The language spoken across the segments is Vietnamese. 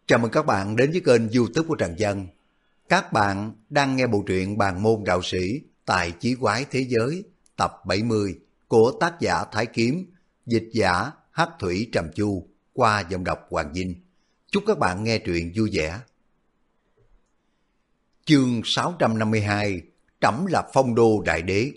Chào mừng các bạn đến với kênh YouTube của Trần Dân. Các bạn đang nghe bộ truyện Bàn môn đạo sĩ Tài chí quái thế giới tập 70 của tác giả Thái Kiếm, dịch giả Hắc Thủy Trầm Chu qua giọng đọc Hoàng Vinh. Chúc các bạn nghe truyện vui vẻ. Chương 652, Trẫm là phong đô đại đế.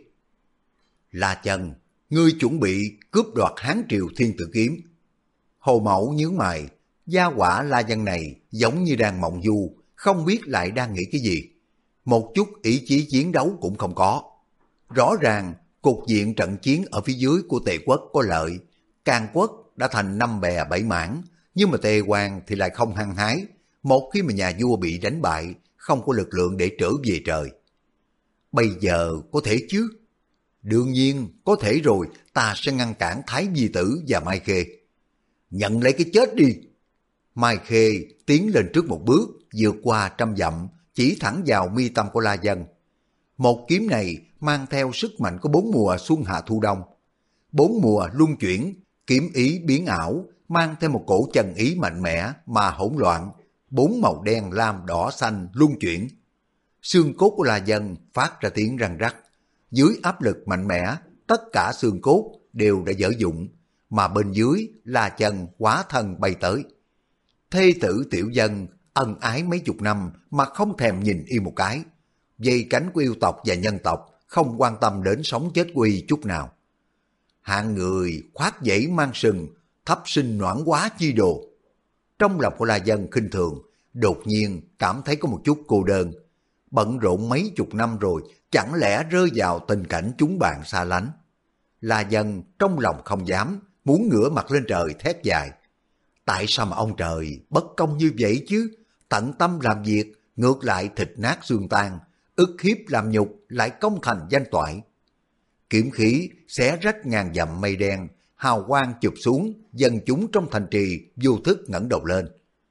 La Chân, ngươi chuẩn bị cướp đoạt Hán Triều Thiên Tử Kiếm. Hồ Mẫu nhướng mày, gia quả La Dân này giống như đang mộng du, không biết lại đang nghĩ cái gì. Một chút ý chí chiến đấu cũng không có. Rõ ràng cục diện trận chiến ở phía dưới của Tề quốc có lợi, Càn quốc đã thành 5 bè 7 mảng, nhưng mà Tề Hoàng thì lại không hăng hái. Một khi mà nhà vua bị đánh bại, không có lực lượng để trở về trời. Bây giờ có thể chứ? Đương nhiên có thể rồi, ta sẽ ngăn cản Thái Vi Tử và Mai Khê. Nhận lấy cái chết đi. Mai Khê tiến lên trước một bước, vượt qua 100 dặm, chỉ thẳng vào mi tâm của La Dân. Một kiếm này mang theo sức mạnh của 4 mùa xuân hạ thu đông. 4 mùa luân chuyển, kiếm ý biến ảo, mang theo một cổ chân ý mạnh mẽ mà hỗn loạn. 4 màu đen, lam, đỏ, xanh luân chuyển. Xương cốt của La Dân phát ra tiếng răng rắc. Dưới áp lực mạnh mẽ, tất cả xương cốt đều đã dở dụng, mà bên dưới La Chân hóa thân bay tới. Thê tử tiểu dân ân ái mấy chục năm mà không thèm nhìn y một cái. Dây cánh của yêu tộc và nhân tộc không quan tâm đến sống chết của y chút nào. Hạng người khoác dãy mang sừng, thấp sinh noãn quá chi đồ. Trong lòng của La Dân khinh thường, đột nhiên cảm thấy có một chút cô đơn. Bận rộn mấy chục năm rồi, chẳng lẽ rơi vào tình cảnh chúng bạn xa lánh. La Dân trong lòng không dám, muốn ngửa mặt lên trời thét dài. Tại sao mà ông trời bất công như vậy chứ? Tận tâm làm việc, ngược lại thịt nát xương tan, ức hiếp làm nhục lại công thành danh toại. Kiếm khí xé rách ngàn dặm mây đen, hào quang chụp xuống, dân chúng trong thành trì vô thức ngẩng đầu lên.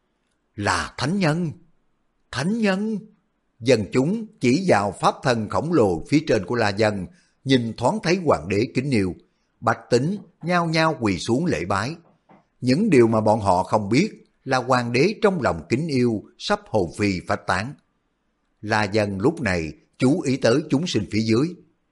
Là thánh nhân! Thánh nhân! Dân chúng chỉ vào pháp thân khổng lồ phía trên của La Dân, nhìn thoáng thấy hoàng đế kính yêu. Bách tính nhao nhao quỳ xuống lễ bái. Những điều mà bọn họ không biết là hoàng đế trong lòng kính yêu sắp hồn phi phách tán. La Dân lúc này chú ý tới chúng sinh phía dưới.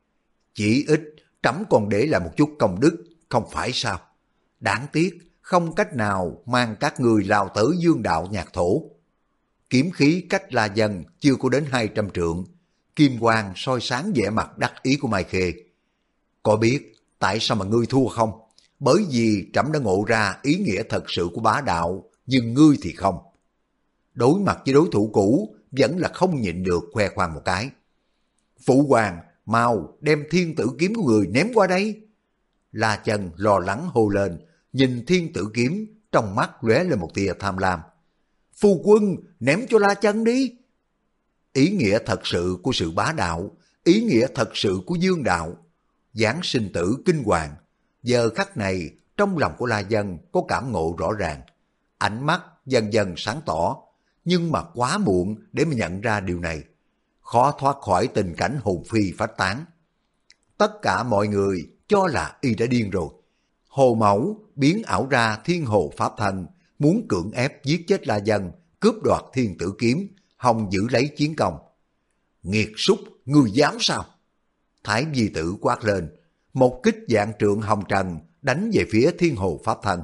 Chỉ ít trẫm còn để lại một chút công đức, không phải sao? Đáng tiếc không cách nào mang các người lao tới dương đạo nhạc thổ. Kiếm khí cách La Dân chưa có đến 200 trượng. Kim quang soi sáng vẻ mặt đắc ý của Mai Khê. Có biết tại sao mà ngươi thua không? Bởi vì trẫm đã ngộ ra ý nghĩa thật sự của bá đạo, nhưng ngươi thì không. Đối mặt với đối thủ cũ, vẫn là không nhịn được khoe khoang một cái. Phụ hoàng, mau đem thiên tử kiếm của người ném qua đây. La Chân lo lắng hô lên, nhìn thiên tử kiếm, trong mắt lóe lên một tia tham lam. Phu quân, ném cho La Chân đi. Ý nghĩa thật sự của sự bá đạo, ý nghĩa thật sự của dương đạo, giáng sinh tử kinh hoàng. Giờ khắc này, trong lòng của La Dân có cảm ngộ rõ ràng. Ánh mắt dần dần sáng tỏ, nhưng mà quá muộn để mà nhận ra điều này. Khó thoát khỏi tình cảnh hồn phi phách tán. Tất cả mọi người cho là y đã điên rồi. Hồ Mẫu biến ảo ra thiên hồ pháp thân, muốn cưỡng ép giết chết La Dân, cướp đoạt thiên tử kiếm, hòng giữ lấy chiến công. Nghiệt súc, ngươi dám sao? Thái Vi Tử quát lên, một kích dạng trượng hồng trần đánh về phía thiên hồ pháp thân.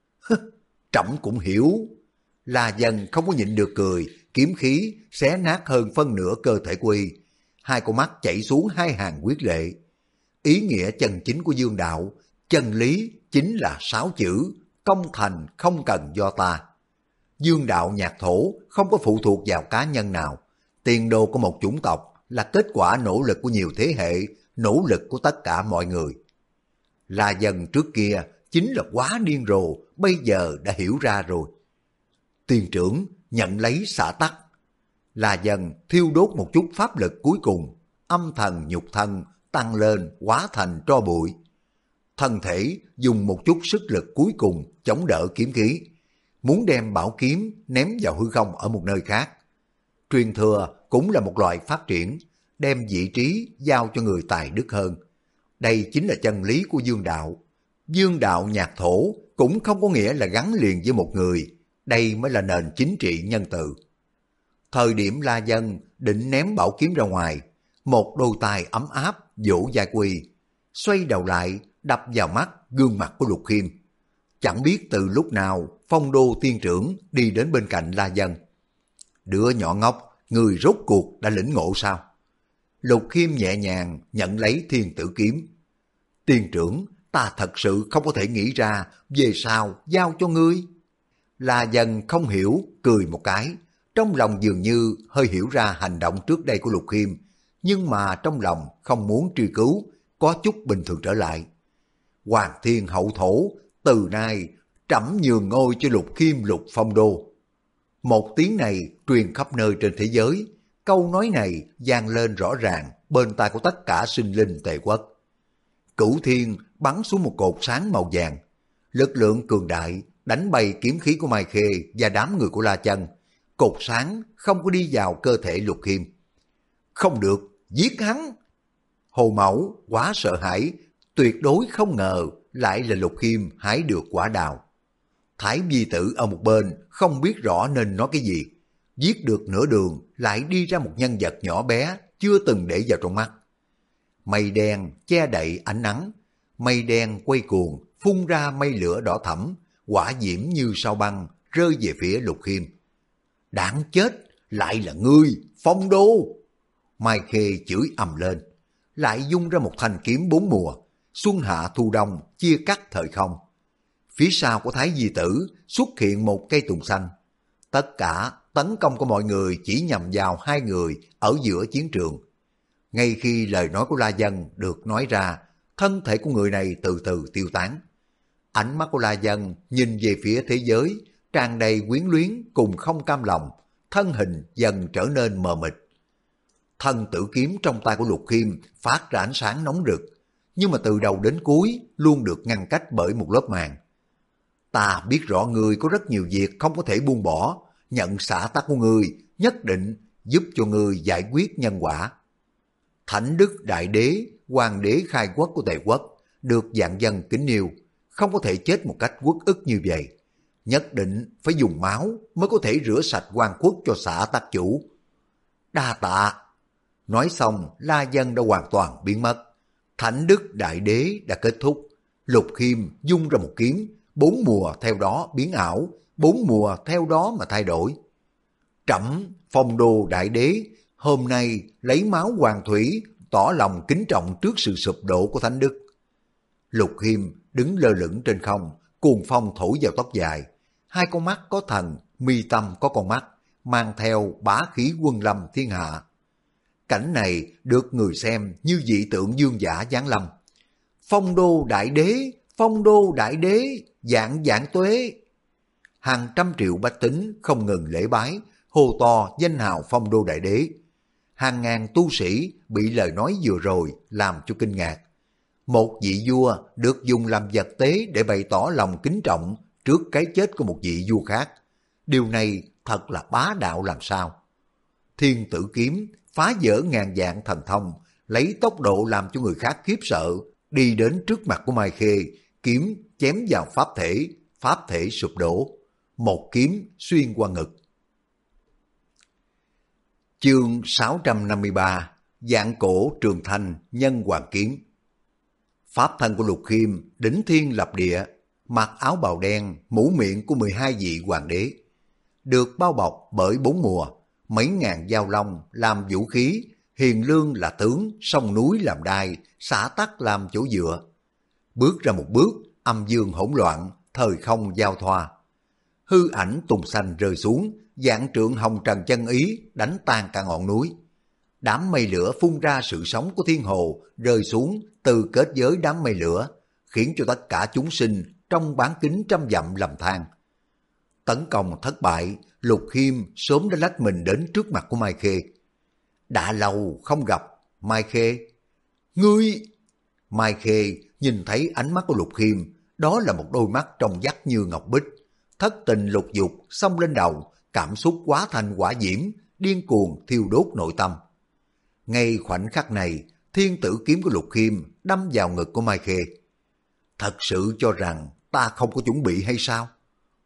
Trẫm cũng hiểu. La Dân không có nhịn được cười, kiếm khí xé nát hơn phân nửa cơ thể của y. Hai con mắt chảy xuống hai hàng quyết lệ. Ý nghĩa chân chính của dương đạo, chân lý chính là 6 chữ, công thành không cần do ta. Dương đạo nhạc thổ không có phụ thuộc vào cá nhân nào. Tiền đồ của một chủng tộc là kết quả nỗ lực của nhiều thế hệ, nỗ lực của tất cả mọi người. La Dân trước kia chính là quá điên rồ, bây giờ đã hiểu ra rồi. Tiên trưởng nhận lấy xả tắc. La Dân thiêu đốt một chút pháp lực cuối cùng, âm thần nhục thân tăng lên hóa thành tro bụi. Thân thể dùng một chút sức lực cuối cùng chống đỡ kiếm khí, muốn đem bảo kiếm ném vào hư không ở một nơi khác. Truyền thừa cũng là một loại phát triển, đem vị trí giao cho người tài đức hơn. Đây chính là chân lý của dương đạo. Dương đạo nhạc thổ cũng không có nghĩa là gắn liền với một người. đây mới là nền chính trị nhân từ. Thời điểm La Dân định ném bảo kiếm ra ngoài, một đôi tay ấm áp vỗ vai Quy, xoay đầu lại đập vào mắt gương mặt của Lục Khiêm. Chẳng biết từ lúc nào Phong Đô tiên trưởng đi đến bên cạnh La Dân. Đứa nhỏ ngốc, người rốt cuộc đã lĩnh ngộ sao? Lục Khiêm nhẹ nhàng nhận lấy thiên tử kiếm. Tiên trưởng, ta thật sự không có thể nghĩ ra về sao giao cho ngươi. La Dân không hiểu, cười một cái. Trong lòng dường như hơi hiểu ra hành động trước đây của Lục Khiêm, nhưng mà trong lòng không muốn truy cứu, có chút bình thường trở lại. Hoàng thiên hậu thổ, từ nay trẫm nhường ngôi cho Lục Khiêm Lục Phong Đô. Một tiếng này truyền khắp nơi trên thế giới, câu nói này vang lên rõ ràng bên tai của tất cả sinh linh Tề quốc. Cửu thiên bắn xuống một cột sáng màu vàng, lực lượng cường đại đánh bay kiếm khí của Mai Khê và đám người của La Chân. Cột sáng không có đi vào cơ thể Lục Khiêm. Không được, giết hắn! Hồ Mẫu quá sợ hãi, tuyệt đối không ngờ lại là Lục Khiêm hái được quả đào. Thái Vi Tử ở một bên không biết rõ nên nói cái gì. Giết được nửa đường lại đi ra một nhân vật nhỏ bé chưa từng để vào trong mắt. Mây đen che đậy ánh nắng, mây đen quay cuồng phun ra mây lửa đỏ thẫm, hỏa diễm như sao băng rơi về phía Lục Khiêm. Đáng chết, lại là ngươi, Phong Đô! Mai Khê chửi ầm lên, lại dung ra một thanh kiếm bốn mùa, xuân hạ thu đông chia cắt thời không. Phía sau của Thái Di Tử xuất hiện một cây tùng xanh. Tất cả tấn công của mọi người chỉ nhằm vào hai người ở giữa chiến trường. Ngay khi lời nói của La Dân được nói ra, thân thể của người này từ từ tiêu tán. Ánh mắt của La Dân nhìn về phía thế giới, tràn đầy quyến luyến cùng không cam lòng, thân hình dần trở nên mờ mịt. Thân tử kiếm trong tay của Lục Khiêm phát ra ánh sáng nóng rực, nhưng mà từ đầu đến cuối luôn được ngăn cách bởi một lớp màn. Ta biết rõ ngươi có rất nhiều việc không có thể buông bỏ, nhận xã tắc của ngươi nhất định giúp cho ngươi giải quyết nhân quả. Thánh đức đại đế, hoàng đế khai quốc của Tề quốc, được vạn dân kính yêu, không có thể chết một cách uất ức như vậy. Nhất định phải dùng máu mới có thể rửa sạch oan quốc cho xã tắc chủ. Đa tạ. Nói xong, La Dân đã hoàn toàn biến mất. Thánh đức đại đế đã kết thúc. Lục Khiêm dung ra một kiếm, bốn mùa theo đó biến ảo, bốn mùa theo đó mà thay đổi. Trẫm Phong Đô đại đế hôm nay lấy máu hoàng thủy, tỏ lòng kính trọng trước sự sụp đổ của thánh đức. Lục Khiêm đứng lơ lửng trên không, cuồng phong thổi vào tóc dài, hai con mắt có thần, mi tâm có con mắt, mang theo bá khí quân lâm thiên hạ. Cảnh này được người xem như dị tượng dương giả giáng lâm. Phong Đô đại đế, Phong Đô đại đế, vạn vạn tuế. Hàng trăm triệu bách tính không ngừng lễ bái, hô to danh hào Phong Đô đại đế. Hàng ngàn tu sĩ bị lời nói vừa rồi làm cho kinh ngạc. Một vị vua được dùng làm vật tế để bày tỏ lòng kính trọng trước cái chết của một vị vua khác. Điều này thật là bá đạo làm sao. Thiên tử kiếm phá vỡ ngàn vạn thần thông, lấy tốc độ làm cho người khác khiếp sợ, đi đến trước mặt của Mai Khê, kiếm chém vào pháp thể sụp đổ. Một kiếm xuyên qua ngực. Chương 653, Vạn cổ trường thanh nhân hoàng kiếm. Pháp thân của Lục Khiêm đỉnh thiên lập địa, mặc áo bào đen, mũ miệng của 12 vị hoàng đế, được bao bọc bởi bốn mùa, mấy ngàn dao long làm vũ khí, hiền lương là tướng, sông núi làm đai, xã tắc làm chỗ dựa. Bước ra một bước, âm dương hỗn loạn, thời không giao thoa. Hư ảnh tùng xanh rơi xuống, vạn trượng hồng trần chân ý đánh tan cả ngọn núi. Đám mây lửa phun ra sự sống của thiên hồ rơi xuống từ kết giới đám mây lửa, khiến cho tất cả chúng sinh trong bán kính trăm dặm lầm than. Tấn công thất bại, Lục Khiêm sớm đã lách mình đến trước mặt của Mai Khê. Đã lâu không gặp, Mai Khê. Ngươi! Mai Khê nhìn thấy ánh mắt của Lục Khiêm, đó là một đôi mắt trong vắt như ngọc bích. Thất tình lục dục xông lên đầu, cảm xúc quá thành hỏa diễm, điên cuồng thiêu đốt nội tâm. Ngay khoảnh khắc này, thiên tử kiếm của Lục Khiêm đâm vào ngực của Mai Khê. Thật sự cho rằng ta không có chuẩn bị hay sao?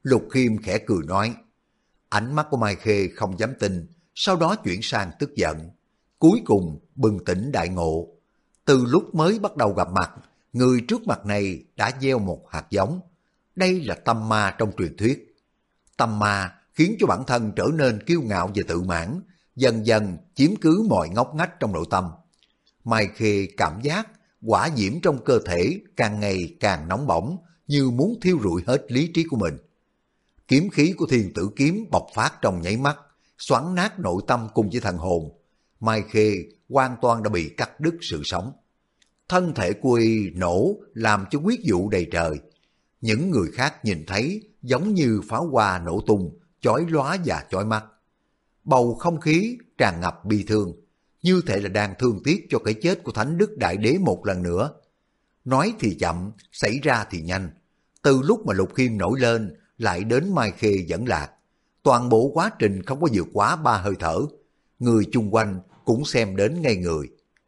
Lục Khiêm khẽ cười nói. Ánh mắt của Mai Khê không dám tin, sau đó chuyển sang tức giận. Cuối cùng bừng tỉnh đại ngộ. Từ lúc mới bắt đầu gặp mặt, người trước mặt này đã gieo một hạt giống. Đây là tâm ma trong truyền thuyết. Tâm ma khiến cho bản thân trở nên kiêu ngạo và tự mãn, dần dần chiếm cứ mọi ngóc ngách trong nội tâm. Mai Khê cảm giác hỏa diễm trong cơ thể càng ngày càng nóng bỏng, như muốn thiêu rụi hết lý trí của mình. Kiếm khí của Thiên Tử Kiếm bộc phát trong nháy mắt, xoắn nát nội tâm cùng với thần hồn. Mai Khê hoàn toàn đã bị cắt đứt sự sống. Thân thể của y nổ làm cho huyết vụ đầy trời. Những người khác nhìn thấy giống như pháo hoa nổ tung, chói lóa và chói mắt. Bầu không khí tràn ngập bi thương, như thể là đang thương tiếc cho cái chết của Thánh Đức Đại Đế một lần nữa. Nói thì chậm, xảy ra thì nhanh. Từ lúc mà Lục Khiêm nổi lên, lại đến Mai Khê dẫn lạc. Toàn bộ quá trình không có vượt quá 3 hơi thở. Người chung quanh cũng xem đến ngây người.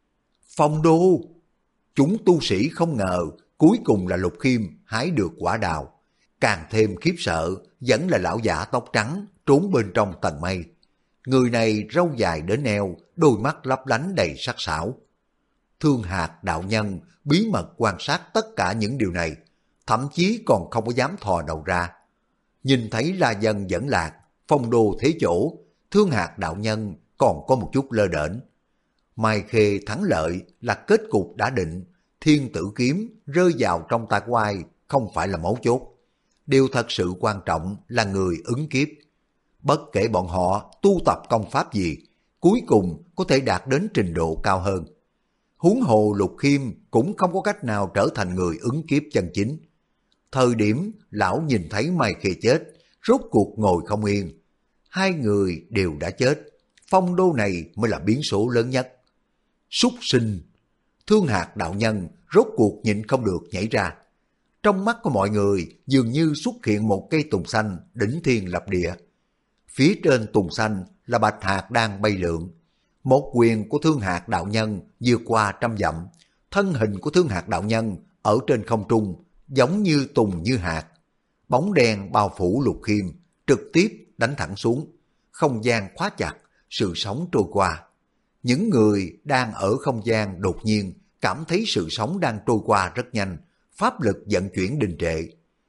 Phong đô! Chúng tu sĩ không ngờ cuối cùng là Lục Khiêm hái được quả đào. Càng thêm khiếp sợ vẫn là lão giả tóc trắng trốn bên trong tầng mây. Người này râu dài đến eo, đôi mắt lấp lánh đầy sắc sảo. Thương Hạc đạo nhân bí mật quan sát tất cả những điều này, thậm chí còn không có dám thò đầu ra. Nhìn thấy La Dân dẫn lạc, Phong đô thế chỗ, Thương Hạc đạo nhân còn có một chút lơ đễnh. Mai Khê thắng lợi là kết cục đã định, Thiên Tử Kiếm rơi vào trong tay của ai không phải là mấu chốt. Điều thật sự quan trọng là người ứng kiếp. Bất kể bọn họ tu tập công pháp gì, cuối cùng có thể đạt đến trình độ cao hơn. Huống hồ Lục Khiêm cũng không có cách nào trở thành người ứng kiếp chân chính. Thời điểm lão nhìn thấy Mai Khê chết, rốt cuộc ngồi không yên. Hai người đều đã chết, Phong đô này mới là biến số lớn nhất. Súc sinh! Thương Hạc đạo nhân rốt cuộc nhịn không được nhảy ra. Trong mắt của mọi người dường như xuất hiện một cây tùng xanh đỉnh thiên lập địa. Phía trên tùng xanh là bạch hạc đang bay lượn. Một quyền của Thương Hạc đạo nhân vượt qua 100 dặm. Thân hình của Thương Hạc đạo nhân ở trên không trung giống như tùng như hạt. Bóng đen bao phủ Lục Khiêm, trực tiếp đánh thẳng xuống. Không gian khóa chặt, sự sống trôi qua. Những người đang ở không gian đột nhiên cảm thấy sự sống đang trôi qua rất nhanh, pháp lực vận chuyển đình trệ.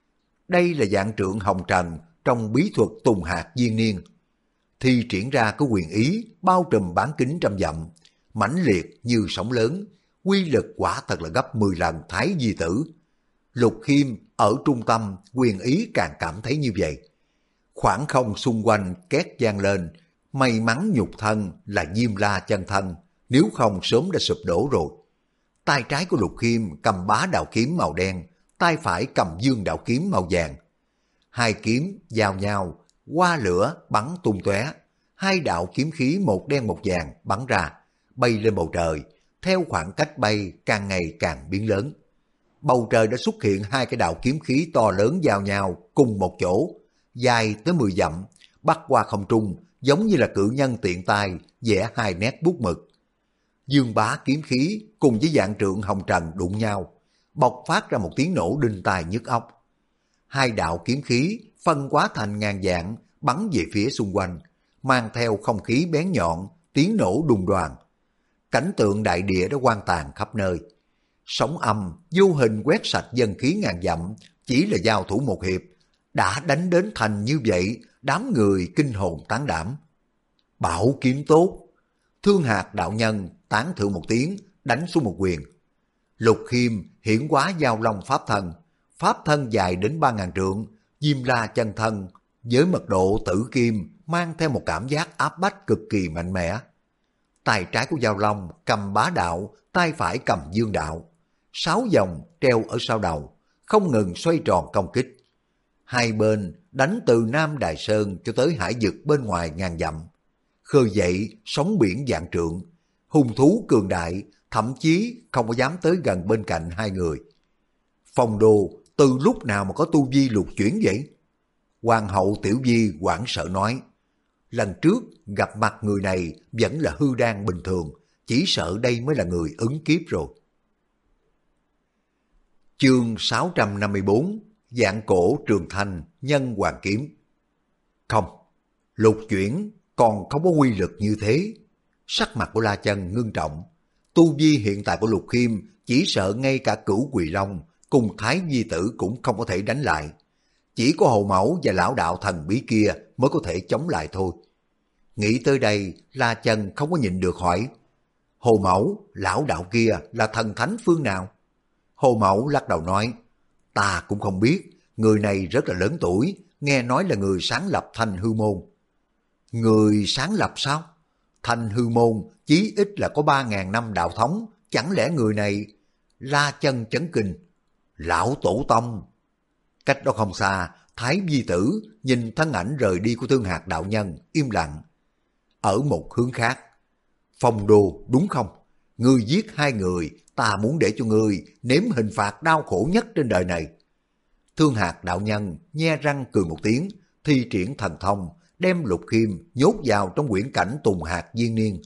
Đây là dạng trượng hồng trần trong bí thuật tùng hạt viên niên. Thi triển ra có quyền ý bao trùm bán kính 100 dặm, mãnh liệt như sóng lớn, quy lực quả thật là gấp 10 lần Thái Di Tử. Lục Khiêm ở trung tâm quyền ý càng cảm thấy như vậy. Khoảng không xung quanh két vang lên, may mắn nhục thân là Diêm La chân thân, nếu không sớm đã sụp đổ rồi. Tay trái của Lục Khiêm cầm bá đạo kiếm màu đen, tay phải cầm dương đạo kiếm màu vàng. Hai kiếm giao nhau, qua lửa bắn tung tóe, hai đạo kiếm khí một đen một vàng bắn ra, bay lên bầu trời, theo khoảng cách bay càng ngày càng biến lớn. Bầu trời đã xuất hiện hai cái đạo kiếm khí to lớn giao nhau cùng một chỗ, dài tới 10 dặm, bắt qua không trung, giống như là cự nhân tiện tay vẽ hai nét bút mực. Dương bá kiếm khí cùng với dạng trượng hồng trần đụng nhau, bộc phát ra một tiếng nổ đinh tai nhức óc. Hai đạo kiếm khí phân hóa thành ngàn dạng, bắn về phía xung quanh, mang theo không khí bén nhọn, tiếng nổ đùng đoàng. Cảnh tượng đại địa đã hoang tàn khắp nơi. Sóng âm vô hình quét sạch dân khí ngàn dặm, chỉ là giao thủ một hiệp, đã đánh đến thành như vậy, đám người kinh hồn tán đảm. Bảo kiếm tốt! Thương Hạc đạo nhân tán thưởng một tiếng, đánh xuống một quyền. Lục Khiêm hiển hóa giao long pháp thân dài đến 3.000 trượng, Diêm La chân thân, với mật độ tử kim mang theo một cảm giác áp bách cực kỳ mạnh mẽ. Tay trái của giao long cầm bá đạo, tay phải cầm dương đạo. 6 vòng treo ở sau đầu, không ngừng xoay tròn công kích. Hai bên đánh từ Nam Đài Sơn cho tới hải vực bên ngoài ngàn dặm. Khơi dậy sóng biển vạn trượng, hung thú cường đại, thậm chí không có dám tới gần bên cạnh hai người. Phong đô từ lúc nào mà có tu vi lục chuyển vậy? Hoàng hậu Tiểu Di hoảng sợ nói, lần trước gặp mặt người này vẫn là hư đan bình thường, chỉ sợ đây mới là người ứng kiếp rồi. Chương 654, Vạn cổ trường thanh nhân hoàng kiếm. Không, lục chuyển còn không có quy lực như thế. Sắc mặt của La Chân ngưng trọng. Tu vi hiện tại của Lục Khiêm chỉ sợ ngay cả Cửu Quỳ Long cùng Thái Di Tử cũng không có thể đánh lại. Chỉ có Hồ Mẫu và lão đạo thần bí kia mới có thể chống lại thôi. Nghĩ tới đây, La Chân không có nhịn được hỏi, Hồ Mẫu, lão đạo kia là thần thánh phương nào? Hồ Mẫu lắc đầu nói, ta cũng không biết, người này rất là lớn tuổi, nghe nói là người sáng lập Thanh Hư Môn. Người sáng lập sao? Thanh Hư Môn chí ít là có 3.000 năm đạo thống, chẳng lẽ người này... La Chân chấn kinh, lão tổ tông. Cách đó không xa, Thái Di Tử nhìn thân ảnh rời đi của Thương Hạc đạo nhân, im lặng. Ở một hướng khác, Phong Đô đúng không? Ngươi giết 2 người, ta muốn để cho ngươi nếm hình phạt đau khổ nhất trên đời này. Thương Hạc đạo nhân nhe răng cười một tiếng, thi triển thần thông, đem Lục Khiêm nhốt vào trong quyển cảnh Tùng Hạc Viên Niên.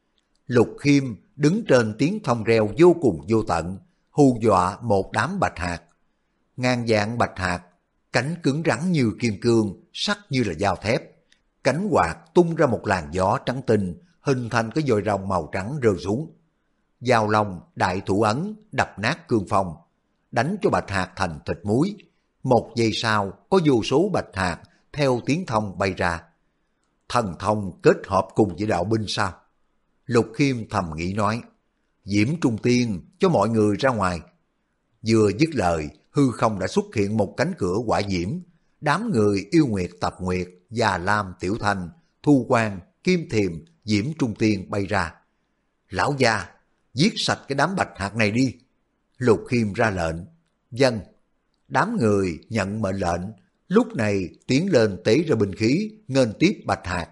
Lục Khiêm đứng trên tiếng thông reo vô cùng vô tận, hù dọa một đám bạch hạc. Ngàn vạn bạch hạc, cánh cứng rắn như kim cương, sắc như là dao thép. Cánh quạt tung ra một làn gió trắng tinh, hình thành cái dòi rồng màu trắng rơi xuống. Giao long, đại thủ ấn, đập nát cương phong, đánh cho bạch hạc thành thịt muối. Một giây sau, có vô số bạch hạc theo tiếng thông bay ra. Thần thông kết hợp cùng với đạo binh sao? Lục Khiêm thầm nghĩ nói, Diễm Trung Tiên cho mọi người ra ngoài. Vừa dứt lời, hư không đã xuất hiện một cánh cửa hỏa diễm. Đám người Yêu Nguyệt, Tập Nguyệt, Già Lam, Tiểu Thanh, Thu Quang, Kim Thiềm, Diễm Trung Tiên bay ra. Lão gia, giết sạch cái đám bạch hạc này đi. Lục Khiêm ra lệnh. Vâng. Đám người nhận mệnh lệnh, lúc này tiến lên tế ra binh khí, nghênh tiếp bạch hạc.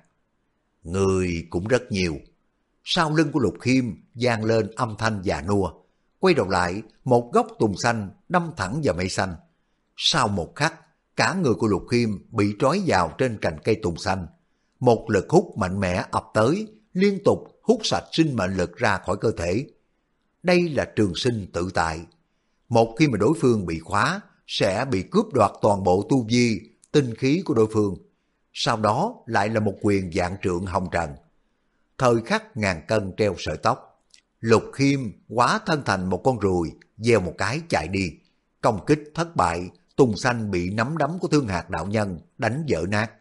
Người cũng rất nhiều. Sau lưng của Lục Khiêm vang lên âm thanh già nua. Quay đầu lại, một gốc tùng xanh đâm thẳng vào mây xanh. Sau một khắc, cả người của Lục Khiêm bị trói vào trên cành cây tùng xanh. Một lực hút mạnh mẽ ập tới, liên tục hút sạch sinh mệnh lực ra khỏi cơ thể. Đây là trường sinh tự tại. Một khi mà đối phương bị khóa, sẽ bị cướp đoạt toàn bộ tu vi, tinh khí của đối phương. Sau đó lại là một quyền vạn trượng hồng trần. Thời khắc ngàn cân treo sợi tóc, Lục Khiêm hóa thân thành một con ruồi, gieo một cái chạy đi. Công kích thất bại, tùng xanh bị nắm đấm của Thương Hạc đạo nhân đánh vỡ nát.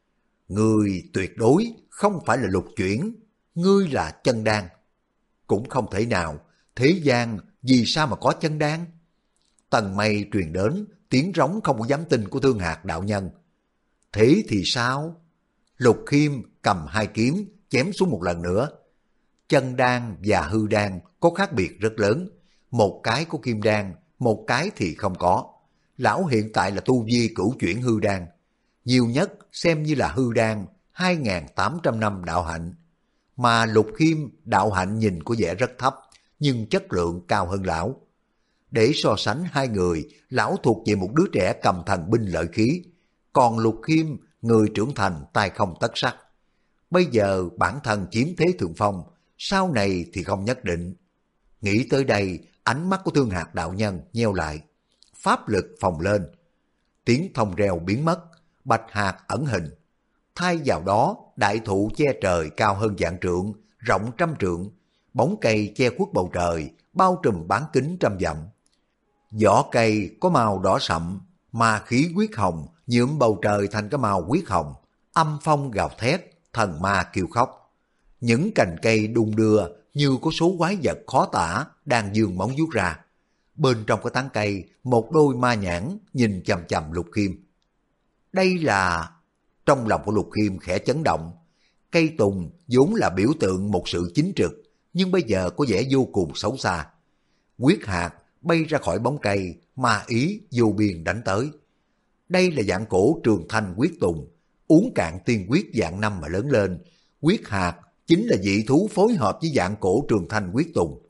Ngươi tuyệt đối không phải là lục chuyển, ngươi là chân đan. Cũng không thể nào, thế gian vì sao mà có chân đan? Tầng mây truyền đến tiếng rống không có dám tin của Thương Hạc đạo nhân. Thế thì sao? Lục Khiêm cầm 2 kiếm chém xuống một lần nữa. Chân đan và hư đan có khác biệt rất lớn. Một cái có kim đan, một cái thì không có. Lão hiện tại là tu vi cửu chuyển hư đan. Nhiều nhất xem như là hư đan 2.800 năm đạo hạnh. Mà Lục Khiêm đạo hạnh nhìn có vẻ rất thấp, nhưng chất lượng cao hơn lão. Để so sánh hai người, lão thuộc về một đứa trẻ cầm thần binh lợi khí. Còn Lục Khiêm, người trưởng thành tay không tất sắt. Bây giờ bản thân chiếm thế thượng phong, sau này thì không nhất định. Nghĩ tới đây, ánh mắt của Thương Hạc đạo nhân nheo lại. Pháp lực phồng lên. Tiếng thông reo biến mất, bạch hạc ẩn hình. Thay vào đó, đại thụ che trời cao hơn vạn trượng, rộng 100 trượng. Bóng cây che khuất bầu trời, bao trùm bán kính 100 dặm. Vỏ cây có màu đỏ sậm, ma khí huyết hồng nhuộm bầu trời thành cái màu huyết hồng. Âm phong gào thét, thần ma kêu khóc. Những cành cây đung đưa như có số quái vật khó tả đang giương móng vuốt ra. Bên trong cái tán cây, một đôi ma nhãn nhìn chằm chằm Lục Khiêm. Đây là... Trong lòng của Lục Khiêm khẽ chấn động. Cây tùng vốn là biểu tượng một sự chính trực, nhưng bây giờ có vẻ vô cùng xấu xa. Quyết hạt bay ra khỏi bóng cây, ma ý vô biên đánh tới. Đây là dạng cổ trường thanh quyết tùng, uống cạn tiên quyết dạng năm mà lớn lên. Quyết hạt chính là dị thú phối hợp với dạng cổ trường thanh quyết tùng.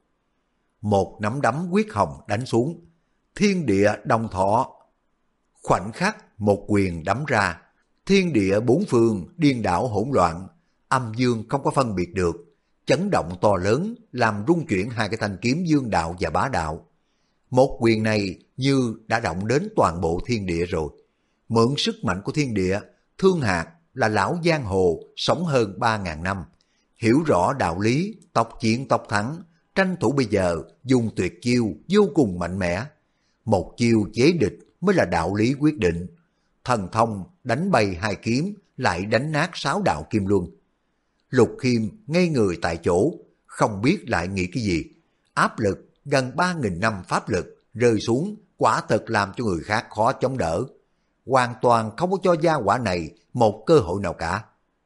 Một nắm đấm quyết hồng đánh xuống, thiên địa đồng thọ. Khoảnh khắc một quyền đấm ra, thiên địa bốn phương điên đảo hỗn loạn, âm dương không có phân biệt được. Chấn động to lớn làm rung chuyển hai cái thanh kiếm dương đạo và bá đạo. Một quyền này như đã động đến toàn bộ thiên địa rồi. Mượn sức mạnh của thiên địa, Thương Hạc là lão giang hồ sống hơn 3.000 năm, hiểu rõ đạo lý, tốc chiến tốc thắng, tranh thủ bây giờ dùng tuyệt chiêu vô cùng mạnh mẽ. Một chiêu chế địch mới là đạo lý quyết định. Thần thông đánh bay 2 kiếm, lại đánh nát 6 đạo kim luân. Lục Khiêm ngây người tại chỗ, không biết lại nghĩ cái gì. Áp lực gần 3.000 năm pháp lực rơi xuống, quả thật làm cho người khác khó chống đỡ. Hoàn toàn không có cho gia hỏa này một cơ hội nào cả.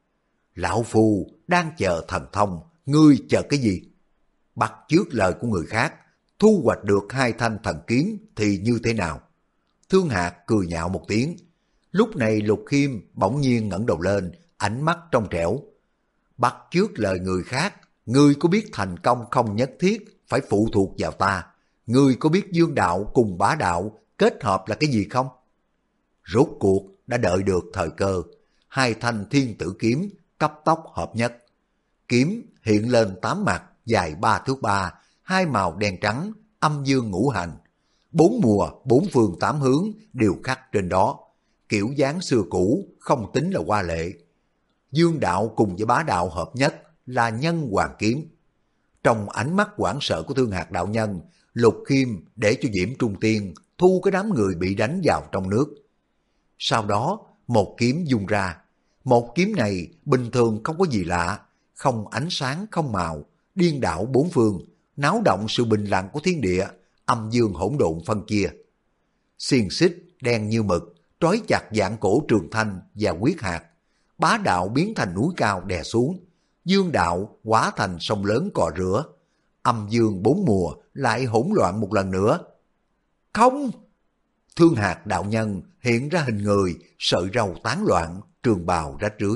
Lão Phu đang chờ thần thông, ngươi chờ cái gì? Bắt chước lời của người khác, thu hoạch được 2 thanh thần kiếm thì như thế nào? Thương Hạc cười nhạo một tiếng. Lúc này Lục Khiêm bỗng nhiên ngẩng đầu lên, ánh mắt trong trẻo. Bắt chước lời người khác, ngươi có biết thành công không nhất thiết phải phụ thuộc vào ta? Ngươi có biết dương đạo cùng bá đạo kết hợp là cái gì không? Rốt cuộc đã đợi được thời cơ, 2 thanh thiên tử kiếm cấp tốc hợp nhất. Kiếm hiện lên 8 mặt, dài 3 thước 3, 2 màu đen trắng, âm dương ngũ hành. 4 mùa, 4 phương 8 hướng đều khắc trên đó. Kiểu dáng xưa cũ, không tính là hoa lệ. Dương đạo cùng với bá đạo hợp nhất là nhân hoàng kiếm. Trong ánh mắt hoảng sợ của Thương Hạc đạo nhân, Lục Khiêm để cho Diễm Trung Tiên thu cái đám người bị đánh vào trong nước. Sau đó, một kiếm dung ra. Một kiếm này bình thường không có gì lạ, không ánh sáng không màu, điên đảo 4 phương, náo động sự bình lặng của thiên địa, âm dương hỗn độn phân chia. Xiềng xích đen như mực, trói chặt vạn cổ Trường Thanh và Quyết Hạc. Bá đạo biến thành núi cao đè xuống, dương đạo hóa thành sông lớn cò rửa. Âm dương 4 mùa lại hỗn loạn một lần nữa. Không! Thương Hạc đạo nhân hiện ra hình người, sợi râu tán loạn, trường bào rách rưới.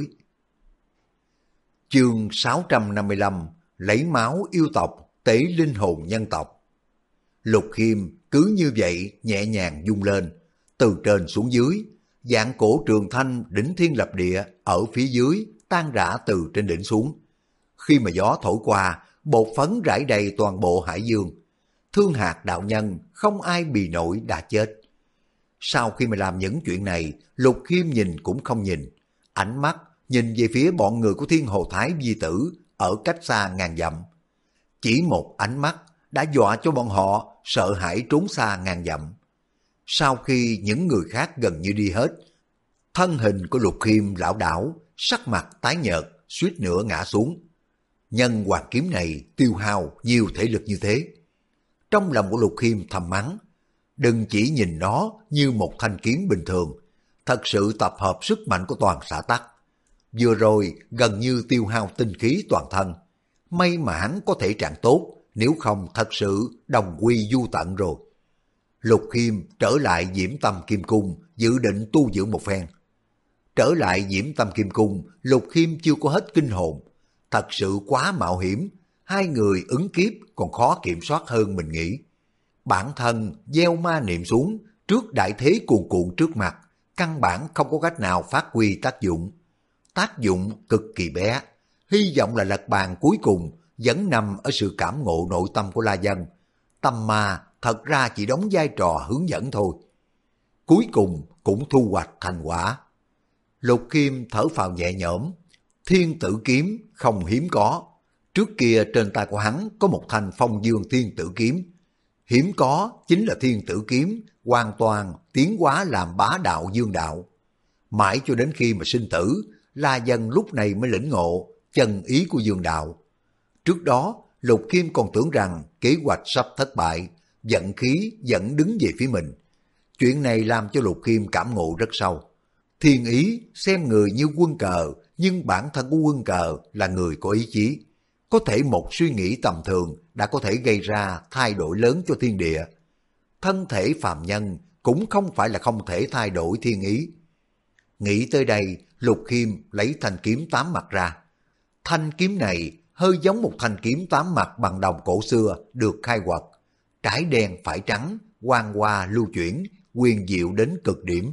Chương 655, lấy máu yêu tộc, tế linh hồn nhân tộc. Lục Khiêm cứ như vậy nhẹ nhàng vung lên, từ trên xuống dưới, vạn cổ Trường Thanh đỉnh thiên lập địa ở phía dưới tan rã từ trên đỉnh xuống. Khi mà gió thổi qua, bột phấn rải đầy toàn bộ hải dương. Thương Hạc đạo nhân không ai bì nổi đã chết. Sau khi mà làm những chuyện này, Lục Khiêm nhìn cũng không nhìn, ánh mắt nhìn về phía bọn người của Thiên Hồ Thái Vi Tử ở cách xa ngàn dặm. Chỉ một ánh mắt đã dọa cho bọn họ sợ hãi trốn xa ngàn dặm. Sau khi những người khác gần như đi hết, thân hình của Lục Khiêm lảo đảo, sắc mặt tái nhợt, suýt nữa ngã xuống. Nhân hoàng kiếm này tiêu hao nhiều thể lực như thế. Trong lòng của Lục Khiêm thầm mắng, đừng chỉ nhìn nó như một thanh kiếm bình thường, thật sự tập hợp sức mạnh của toàn xã tắc. Vừa rồi gần như tiêu hao tinh khí toàn thân. May mà hắn có thể trạng tốt, nếu không thật sự đồng quy du tận rồi. Lục Khiêm trở lại Diễm Tâm Kim Cung, dự định tu dưỡng một phen. Trở lại Diễm Tâm Kim Cung, Lục Khiêm chưa có hết kinh hồn. Thật sự quá mạo hiểm, 2 người ứng kiếp còn khó kiểm soát hơn mình nghĩ. Bản thân gieo ma niệm xuống, trước đại thế cuồn cuộn trước mặt, căn bản không có cách nào phát huy tác dụng. Tác dụng cực kỳ bé, hy vọng là lật bàn cuối cùng vẫn nằm ở sự cảm ngộ nội tâm của La Dân. Tâm ma thật ra chỉ đóng vai trò hướng dẫn thôi. Cuối cùng cũng thu hoạch thành quả. Lục Khiêm thở phào nhẹ nhõm, thiên tử kiếm không hiếm có. Trước kia trên tay của hắn có một thanh Phong Dương thiên tử kiếm. Hiếm có chính là thiên tử kiếm hoàn toàn tiến hóa làm bá đạo dương đạo. Mãi cho đến khi mà sinh tử, La Dân lúc này mới lĩnh ngộ chân ý của dương đạo. Trước đó, Lục Khiêm còn tưởng rằng kế hoạch sắp thất bại, vận khí vẫn đứng về phía mình. Chuyện này làm cho Lục Khiêm cảm ngộ rất sâu. Thiên ý xem người như quân cờ, nhưng bản thân của quân cờ là người có ý chí. Có thể một suy nghĩ tầm thường đã có thể gây ra thay đổi lớn cho thiên địa. Thân thể phàm nhân cũng không phải là không thể thay đổi thiên ý. Nghĩ tới đây, Lục Khiêm lấy thanh kiếm 8 mặt ra. Thanh kiếm này hơi giống một thanh kiếm 8 mặt bằng đồng cổ xưa được khai quật. Trái đen phải trắng, quang hoa lưu chuyển, quyền diệu đến cực điểm.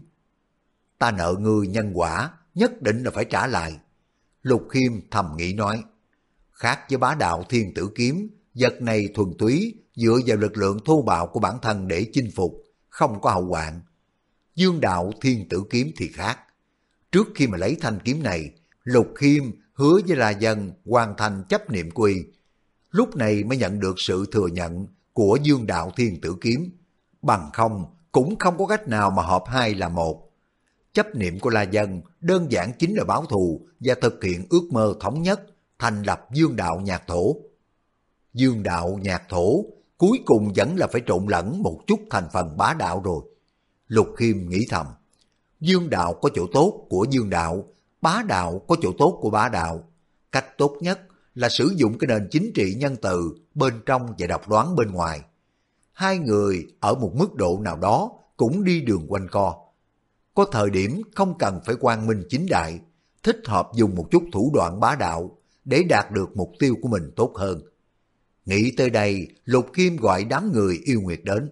Ta nợ ngươi nhân quả, nhất định là phải trả lại. Lục Khiêm thầm nghĩ nói. Khác với bá đạo thiên tử kiếm, vật này thuần túy dựa vào lực lượng thô bạo của bản thân để chinh phục, không có hậu hoạn. Dương đạo thiên tử kiếm thì khác. Trước khi mà lấy thanh kiếm này, Lục Khiêm hứa với La Dân hoàn thành chấp niệm quy. Lúc này mới nhận được sự thừa nhận của Dương đạo thiên tử kiếm. Bằng không, cũng không có cách nào mà hợp hai là một. Chấp niệm của La Dân đơn giản chính là báo thù và thực hiện ước mơ thống nhất, thành lập Dương đạo nhạc thổ. Dương đạo nhạc thổ cuối cùng vẫn là phải trộn lẫn một chút thành phần bá đạo rồi. Lục Khiêm nghĩ thầm, Dương đạo có chỗ tốt của Dương đạo, bá đạo có chỗ tốt của bá đạo. Cách tốt nhất là sử dụng cái nền chính trị nhân từ bên trong và độc đoán bên ngoài. Hai người ở một mức độ nào đó cũng đi đường quanh co. Có thời điểm không cần phải quang minh chính đại, thích hợp dùng một chút thủ đoạn bá đạo để đạt được mục tiêu của mình tốt hơn. Nghĩ tới đây, Lục Khiêm gọi đám người yêu nguyệt đến.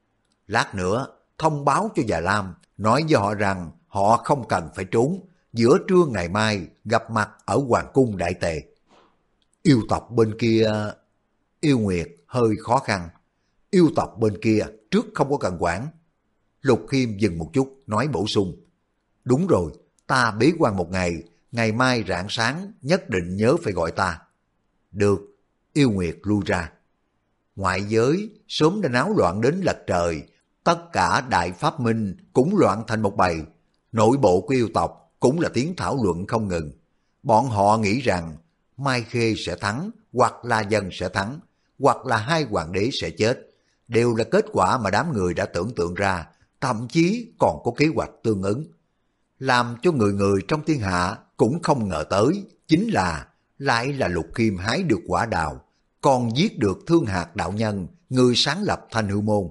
Lát nữa, thông báo cho Già Lam, nói với họ rằng họ không cần phải trốn, giữa trưa ngày mai gặp mặt ở Hoàng cung Đại Tề. Yêu tộc bên kia... Yêu Nguyệt hơi khó khăn. Yêu tộc bên kia trước không có cần quản. Lục Khiêm dừng một chút, nói bổ sung. Đúng rồi, ta bế quan một ngày, ngày mai rạng sáng nhất định nhớ phải gọi ta. Được, Yêu Nguyệt lui ra. Ngoại giới sớm đã náo loạn đến lệch trời, tất cả đại pháp minh cũng loạn thành một bầy. Nội bộ của yêu tộc cũng là tiếng thảo luận không ngừng. Bọn họ nghĩ rằng Mai Khê sẽ thắng, hoặc La Dân sẽ thắng, hoặc là hai hoàng đế sẽ chết. Đều là kết quả mà đám người đã tưởng tượng ra, thậm chí còn có kế hoạch tương ứng. Làm cho người người trong thiên hạ cũng không ngờ tới, chính là lại là Lục Khiêm hái được quả đào, còn giết được Thương Hạc đạo nhân, người sáng lập Thanh Hư Môn.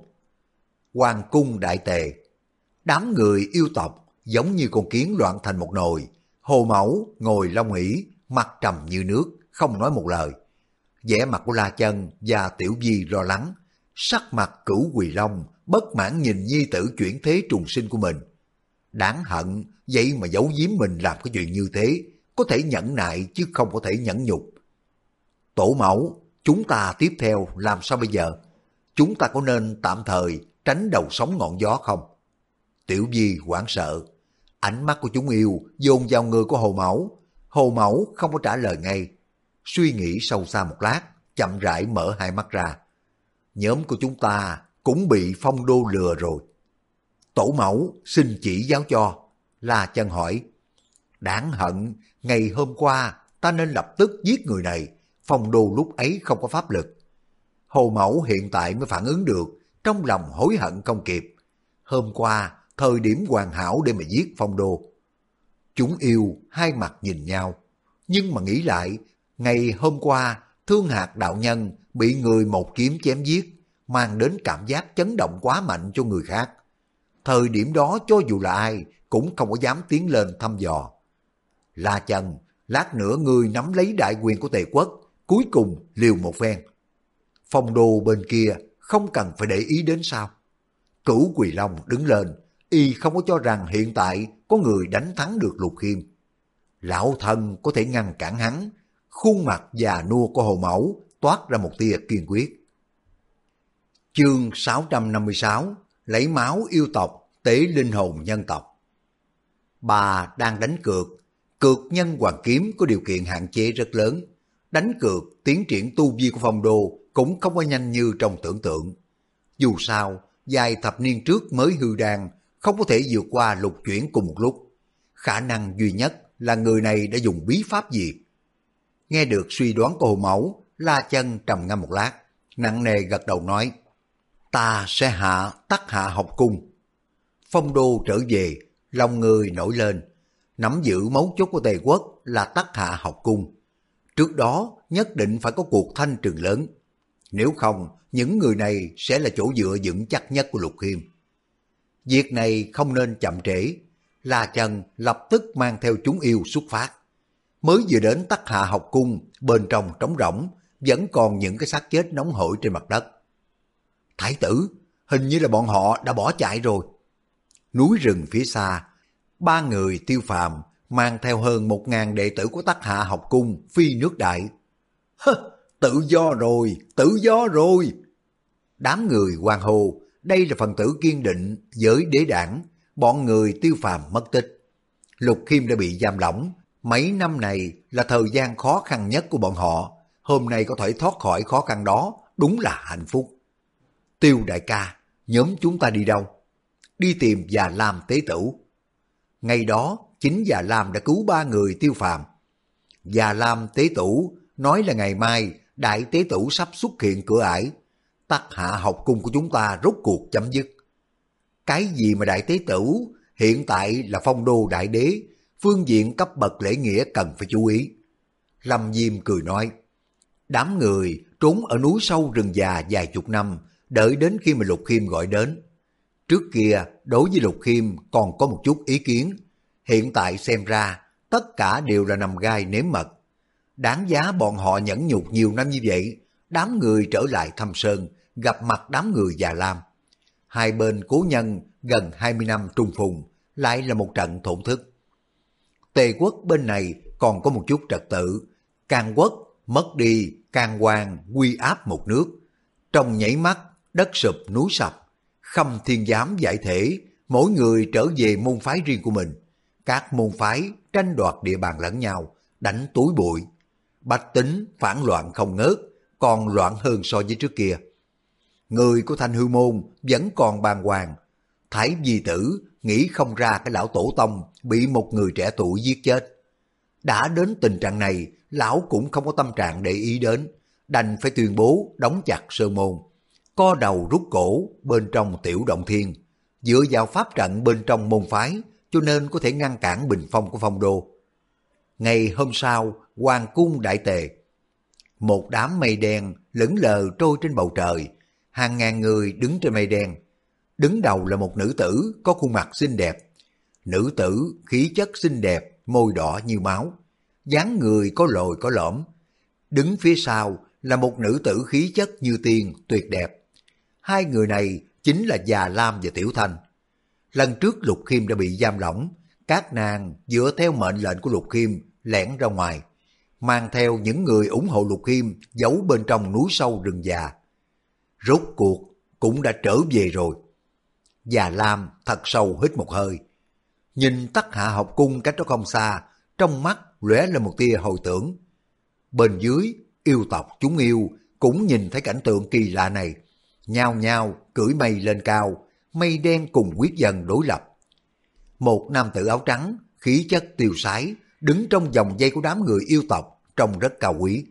Hoàng cung Đại Tề, đám người yêu tộc giống như con kiến loạn thành một nồi. Hồ Mẫu ngồi long ỷ, mặt trầm như nước, không nói một lời. Vẻ mặt của La Chân và Tiểu Di lo lắng, sắc mặt Cửu Quỳ Long bất mãn nhìn nhi tử chuyển thế trùng sinh của mình. Đáng hận, vậy mà giấu giếm mình làm cái chuyện như thế, có thể nhẫn nại chứ không có thể nhẫn nhục. Tổ mẫu, chúng ta tiếp theo làm sao bây giờ? Chúng ta có nên tạm thời tránh đầu sóng ngọn gió không? Tiểu Di hoảng sợ, ánh mắt của chúng yêu dồn vào người của Hồ Mẫu. Hồ Mẫu không có trả lời ngay, suy nghĩ sâu xa một lát, chậm rãi mở hai mắt ra. Nhóm của chúng ta cũng bị Phong Đô lừa rồi. Tổ mẫu xin chỉ giáo cho. La Chân hỏi. Đáng hận, ngày hôm qua ta nên lập tức giết người này. Phong Đô lúc ấy không có pháp lực. Hồ Mẫu hiện tại mới phản ứng được, trong lòng hối hận không kịp. Hôm qua, thời điểm hoàn hảo để mà giết Phong Đô. Chúng yêu hai mặt nhìn nhau, nhưng mà nghĩ lại, ngày hôm qua Thương Hạc đạo nhân bị người một kiếm chém giết, mang đến cảm giác chấn động quá mạnh cho người khác. Thời điểm đó cho dù là ai cũng không có dám tiến lên thăm dò. La Chân, lát nữa ngươi nắm lấy đại quyền của Tề quốc, cuối cùng liều một phen. Phong Đô bên kia không cần phải để ý đến sao? Cửu Quỳ Long đứng lên, y không có cho rằng hiện tại có người đánh thắng được Lục Khiêm. Lão thần có thể ngăn cản hắn. Khuôn mặt già nua của Hồ Mẫu toát ra một tia kiên quyết. Chương 656, lấy máu yêu tộc, tế linh hồn nhân tộc. Bà đang đánh cược, cược nhân hoàng kiếm có điều kiện hạn chế rất lớn. Đánh cược tiến triển tu vi của Phong Đô cũng không có nhanh như trong tưởng tượng. Dù sao, vài thập niên trước mới hư đan, không có thể vượt qua lục chuyển cùng một lúc. Khả năng duy nhất là người này đã dùng bí pháp gì. Nghe được suy đoán của Hồ Mẫu, La Chân trầm ngâm một lát, nặng nề gật đầu nói, ta sẽ hạ Tắc Hạ học cung. Phong Đô trở về, lòng người nổi lên, nắm giữ mấu chốt của Tề quốc là Tắc Hạ học cung. Trước đó nhất định phải có cuộc thanh trừng lớn, nếu không những người này sẽ là chỗ dựa vững chắc nhất của Lục Khiêm. Việc này không nên chậm trễ. La Chân lập tức mang theo chúng yêu xuất phát. Mới vừa đến Tắc Hạ học cung, bên trong trống rỗng, vẫn còn những cái xác chết nóng hổi trên mặt đất. Thái tử, hình như là bọn họ đã bỏ chạy rồi. Núi rừng phía xa, ba người Tiêu Phàm mang theo hơn 1000 đệ tử của Tắc Hạ học cung phi nước đại. Hơ, tự do rồi, tự do rồi. Đám người hoan hô, đây là phần tử kiên định với đế đảng, bọn người Tiêu Phàm mất tích. Lục Khiêm đã bị giam lỏng, mấy năm này là thời gian khó khăn nhất của bọn họ, hôm nay có thể thoát khỏi khó khăn đó, đúng là hạnh phúc. Tiêu đại ca, nhóm chúng ta đi đâu? Đi tìm Già Lam tế tử. Ngày đó, chính Già Lam đã cứu 3 người Tiêu Phàm. Già Lam tế tử nói là ngày mai đại tế tử sắp xuất hiện cửa ải, Tắc Hạ học cung của chúng ta rốt cuộc chấm dứt. Cái gì mà đại tế tử, hiện tại là phong đô đại đế, phương diện cấp bậc lễ nghĩa cần phải chú ý. Lâm Diêm cười nói, đám người trốn ở núi sâu rừng già vài chục năm, đợi đến khi mà Lục Khiêm gọi đến. Trước kia, đối với Lục Khiêm còn có một chút ý kiến, hiện tại xem ra, tất cả đều là nằm gai nếm mật. Đáng giá bọn họ nhẫn nhục nhiều năm như vậy, đám người trở lại Thâm Sơn, gặp mặt đám người Già Lam. Hai bên cố nhân gần 20 năm trung phùng, lại là một trận thổn thức. Tề quốc bên này còn có một chút trật tự, Can quốc mất đi Can Hoàng quy áp một nước. Trong nhảy mắt, đất sụp núi sập, Khâm Thiên Giám giải thể, mỗi người trở về môn phái riêng của mình. Các môn phái tranh đoạt địa bàn lẫn nhau, đánh túi bụi. Bách tính phản loạn không ngớt, còn loạn hơn so với trước kia. Người của Thanh Hư Môn vẫn còn bàng hoàng. Thái Di Tử nghĩ không ra cái lão tổ tông bị một người trẻ tuổi giết chết. Đã đến tình trạng này, lão cũng không có tâm trạng để ý đến, đành phải tuyên bố đóng chặt sơn môn. Co đầu rút cổ bên trong tiểu động thiên, dựa vào pháp trận bên trong môn phái, cho nên có thể ngăn cản bình phong của phong đô. Ngày hôm sau, hoàng cung đại tề. Một đám mây đen lững lờ trôi trên bầu trời, hàng ngàn người đứng trên mây đen. Đứng đầu là một nữ tử có khuôn mặt xinh đẹp. Nữ tử khí chất xinh đẹp, môi đỏ như máu, dáng người có lồi có lõm. Đứng phía sau là một nữ tử khí chất như tiên, tuyệt đẹp. Hai người này chính là Già Lam và Tiểu Thanh. Lần trước Lục Khiêm đã bị giam lỏng, các nàng dựa theo mệnh lệnh của Lục Khiêm lẻn ra ngoài, mang theo những người ủng hộ Lục Khiêm giấu bên trong núi sâu rừng già. Rốt cuộc cũng đã trở về rồi. Già Lam thật sâu hít một hơi, nhìn Tắc Hạ học cung cách đó không xa, trong mắt lóe lên một tia hồi tưởng. Bên dưới, yêu tộc chúng yêu cũng nhìn thấy cảnh tượng kỳ lạ này, nhao nhao cưỡi mây lên cao, mây đen cùng quyết dần đối lập. Một nam tử áo trắng, khí chất tiêu sái, đứng trong vòng dây của đám người yêu tộc, trông rất cao quý.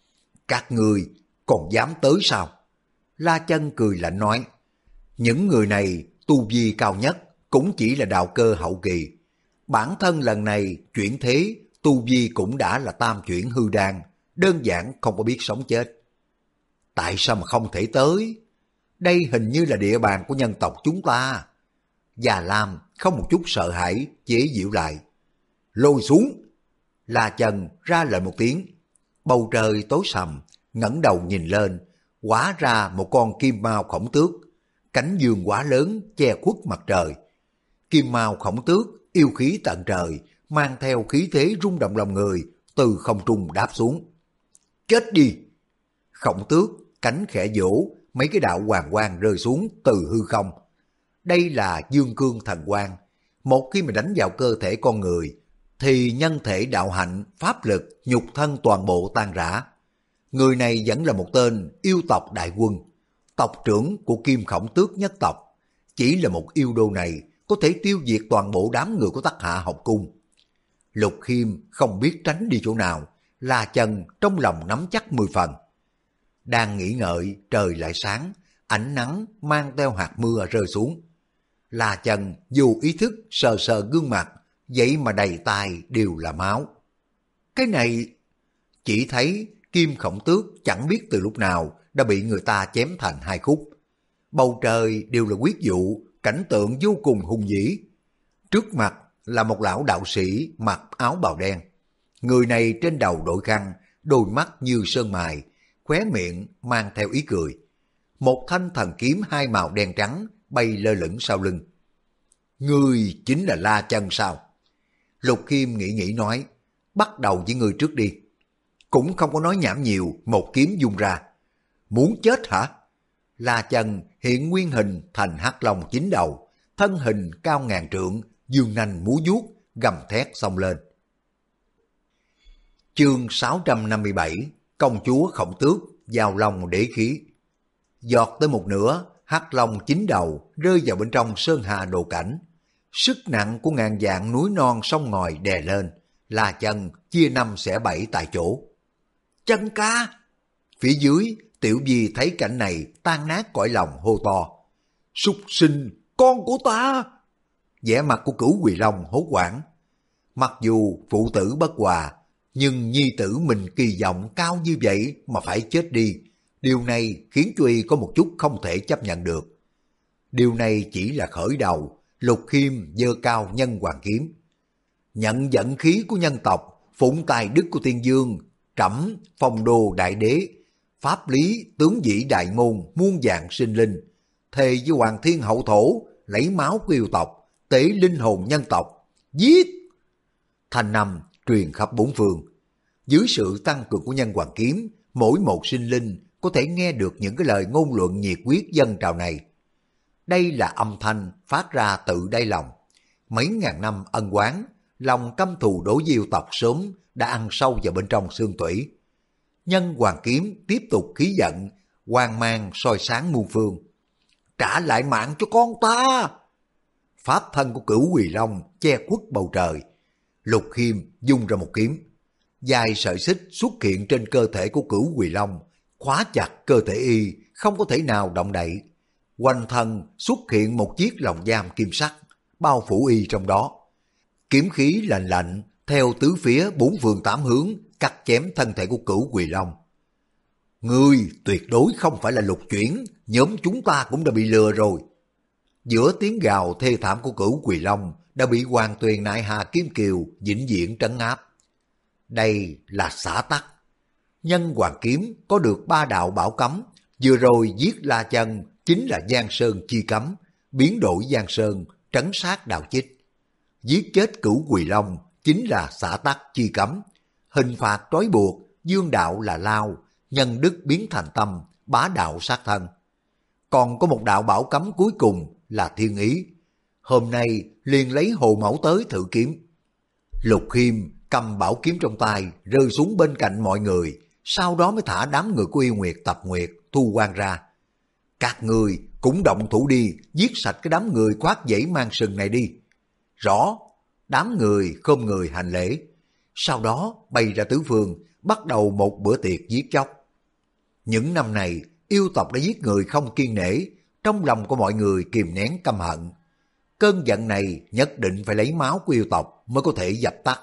Các người còn dám tới sao? La Chân cười lạnh nói, những người này tu vi cao nhất cũng chỉ là đạo cơ hậu kỳ. Bản thân lần này chuyển thế, tu vi cũng đã là tam chuyển hư đan, đơn giản không có biết sống chết. Tại sao mà không thể tới? Đây hình như là địa bàn của nhân tộc chúng ta. Già Lam không một chút sợ hãi, chế giễu lại. Lôi xuống! La Chân ra lệnh một tiếng. Bầu trời tối sầm, ngẩng đầu nhìn lên, hóa ra một con kim mao khổng tước. Cánh dương quá lớn che khuất mặt trời. Kim mao khổng tước yêu khí tận trời, mang theo khí thế rung động lòng người, từ không trung đáp xuống. Chết đi! Khổng tước cánh khẽ vỗ, mấy cái đạo hoàng quang rơi xuống từ hư không. Đây là dương cương thần quang. Một khi mà đánh vào cơ thể con người, thì nhân thể đạo hạnh, pháp lực, nhục thân toàn bộ tan rã. Người này vẫn là một tên yêu tộc đại quân, tộc trưởng của Kim Khổng Tước nhất tộc. Chỉ là một yêu đô này có thể tiêu diệt toàn bộ đám người của Tắc Hạ học cung. Lục Khiêm không biết tránh đi chỗ nào, La Chân trong lòng nắm chắc 10 phần. Đang nghĩ ngợi, trời lại sáng, ánh nắng mang theo hạt mưa rơi xuống. La Chân vô ý thức sờ sờ gương mặt, vậy mà đầy tai đều là máu. Cái này, chỉ thấy Kim Khổng Tước chẳng biết từ lúc nào đã bị người ta chém thành hai khúc. Bầu trời đều là huyết vụ, cảnh tượng vô cùng hung dĩ. Trước mặt là một lão đạo sĩ mặc áo bào đen. Người này trên đầu đội khăn, đôi mắt như sơn mài, khóe miệng mang theo ý cười. Một thanh thần kiếm hai màu đen trắng bay lơ lửng sau lưng. Ngươi chính là La Chân sao? Lục Khiêm nghĩ nói, bắt đầu với ngươi trước đi. Cũng không có nói nhảm nhiều, một kiếm dung ra. Muốn chết hả? La Chân hiện nguyên hình thành hắc long 9 đầu, thân hình cao ngàn trượng, dương nanh múa vuốt, gầm thét xông lên. Chương 657, công chúa Khổng Tước giao long đế khí. Giọt tới một nửa, hắc long 9 đầu rơi vào bên trong sơn hà đồ cảnh. Sức nặng của ngàn vạn núi non sông ngòi đè lên, La Chân chia 5 xẻ 7 tại chỗ. Chân ca! Phía dưới, Tiểu Di thấy cảnh này tan nát cõi lòng hô to. Súc sinh, con của ta! Vẻ mặt của Cửu Quỳ Long hốt hoảng. Mặc dù phụ tử bất hòa, nhưng nhi tử mình kỳ vọng cao như vậy mà phải chết đi. Điều này khiến cho y có một chút không thể chấp nhận được. Điều này chỉ là khởi đầu. Lục Khiêm giơ cao nhân hoàng kiếm. Nhận dẫn khí của nhân tộc, phụng tài đức của tiên dương, trẫm phong đô đại đế, pháp lý tướng dĩ đại môn, muôn vạn sinh linh, thề với hoàng thiên hậu thổ, lấy máu của yêu tộc, tế linh hồn nhân tộc, giết! Thanh năm truyền khắp bốn phương. Dưới sự tăng cường của nhân hoàng kiếm, mỗi một sinh linh có thể nghe được những cái lời ngôn luận nhiệt huyết dân trào này. Đây là âm thanh phát ra tự đáy lòng. Mấy ngàn năm ân oán, lòng căm thù đối với yêu tộc sớm đã ăn sâu vào bên trong xương tủy. Nhân hoàng kiếm tiếp tục khí giận, hoang mang soi sáng muôn phương. Trả lại mạng cho con ta! Pháp thân của Cửu Quỳ Long che khuất bầu trời. Lục Khiêm dung ra một kiếm. Dài sợi xích xuất hiện trên cơ thể của Cửu Quỳ Long, khóa chặt cơ thể y, không có thể nào động đậy. Quanh thân xuất hiện một chiếc lồng giam kim sắc, bao phủ y trong đó. Kiếm khí lạnh lạnh, theo tứ phía bốn phương tám hướng, cắt chém thân thể của Cửu Quỳ Long. Ngươi tuyệt đối không phải là Lục Chuyển, nhóm chúng ta cũng đã bị lừa rồi. Giữa tiếng gào thê thảm của Cửu Quỳ Long đã bị Hoàng Tuyền Nại Hà Kim Kiều vĩnh viễn trấn áp. Đây là xã tắc. Nhân hoàng kiếm có được 3 đạo bảo cấm, vừa rồi giết La Chân chính là Giang Sơn chi cấm, biến đổi Giang Sơn, trấn sát đạo chích. Giết chết Cửu Quỳ Long chính là xã tắc chi cấm, hình phạt trói buộc, dương đạo là lao, nhân đức biến thành tâm, bá đạo sát thân. Còn có một đạo bảo cấm cuối cùng là thiên ý. Hôm nay liền lấy Hồ Mẫu tới thử kiếm. Lục Khiêm cầm bảo kiếm trong tay rơi xuống bên cạnh mọi người, sau đó mới thả đám người của Yêu Nguyệt Tập Nguyệt thu quan ra. Các người cũng động thủ đi, giết sạch cái đám người khoác dãy mang sừng này đi. Rõ, đám người khom người hành lễ. Sau đó bay ra tứ phương, bắt đầu một bữa tiệc giết chóc. Những năm này, yêu tộc đã giết người không kiêng nể, trong lòng của mọi người kìm nén căm hận. Cơn giận này nhất định phải lấy máu của yêu tộc mới có thể dập tắt.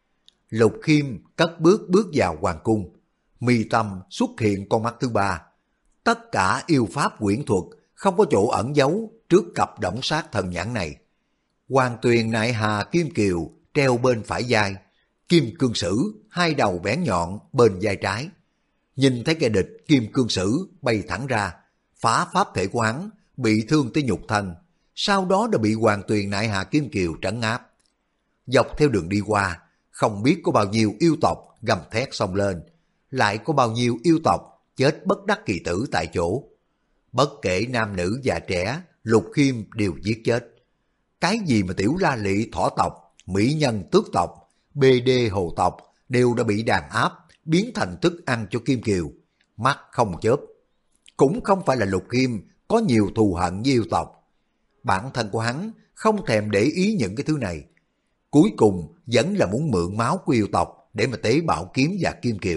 Lục Khiêm cất bước bước vào hoàng cung, mi tâm xuất hiện con mắt thứ ba. Tất cả yêu pháp quyển thuật không có chỗ ẩn giấu trước cặp đổng sát thần nhãn này. Hoàng Tuyền Nại Hà Kim Kiều treo bên phải vai, Kim Cương Sử 2 đầu bén nhọn bên vai trái. Nhìn thấy kẻ địch, Kim Cương Sử bay thẳng ra, phá pháp thể của hắn, bị thương tới nhục thân, sau đó đã bị Hoàng Tuyền Nại Hà Kim Kiều trấn áp. Dọc theo đường đi qua, không biết có bao nhiêu yêu tộc gầm thét xông lên, lại có bao nhiêu yêu tộc chết bất đắc kỳ tử tại chỗ. Bất kể nam nữ già trẻ, Lục Khiêm đều giết chết. Cái gì mà Tiểu La Lị thỏ tộc, mỹ nhân tước tộc, bê đê hồ tộc đều đã bị đàn áp, biến thành thức ăn cho Kim Kiều, mắt không chớp. Cũng không phải là Lục Khiêm có nhiều thù hận với yêu tộc. Bản thân của hắn không thèm để ý những cái thứ này. Cuối cùng vẫn là muốn mượn máu của yêu tộc để mà tế bảo kiếm và Kim Kiều.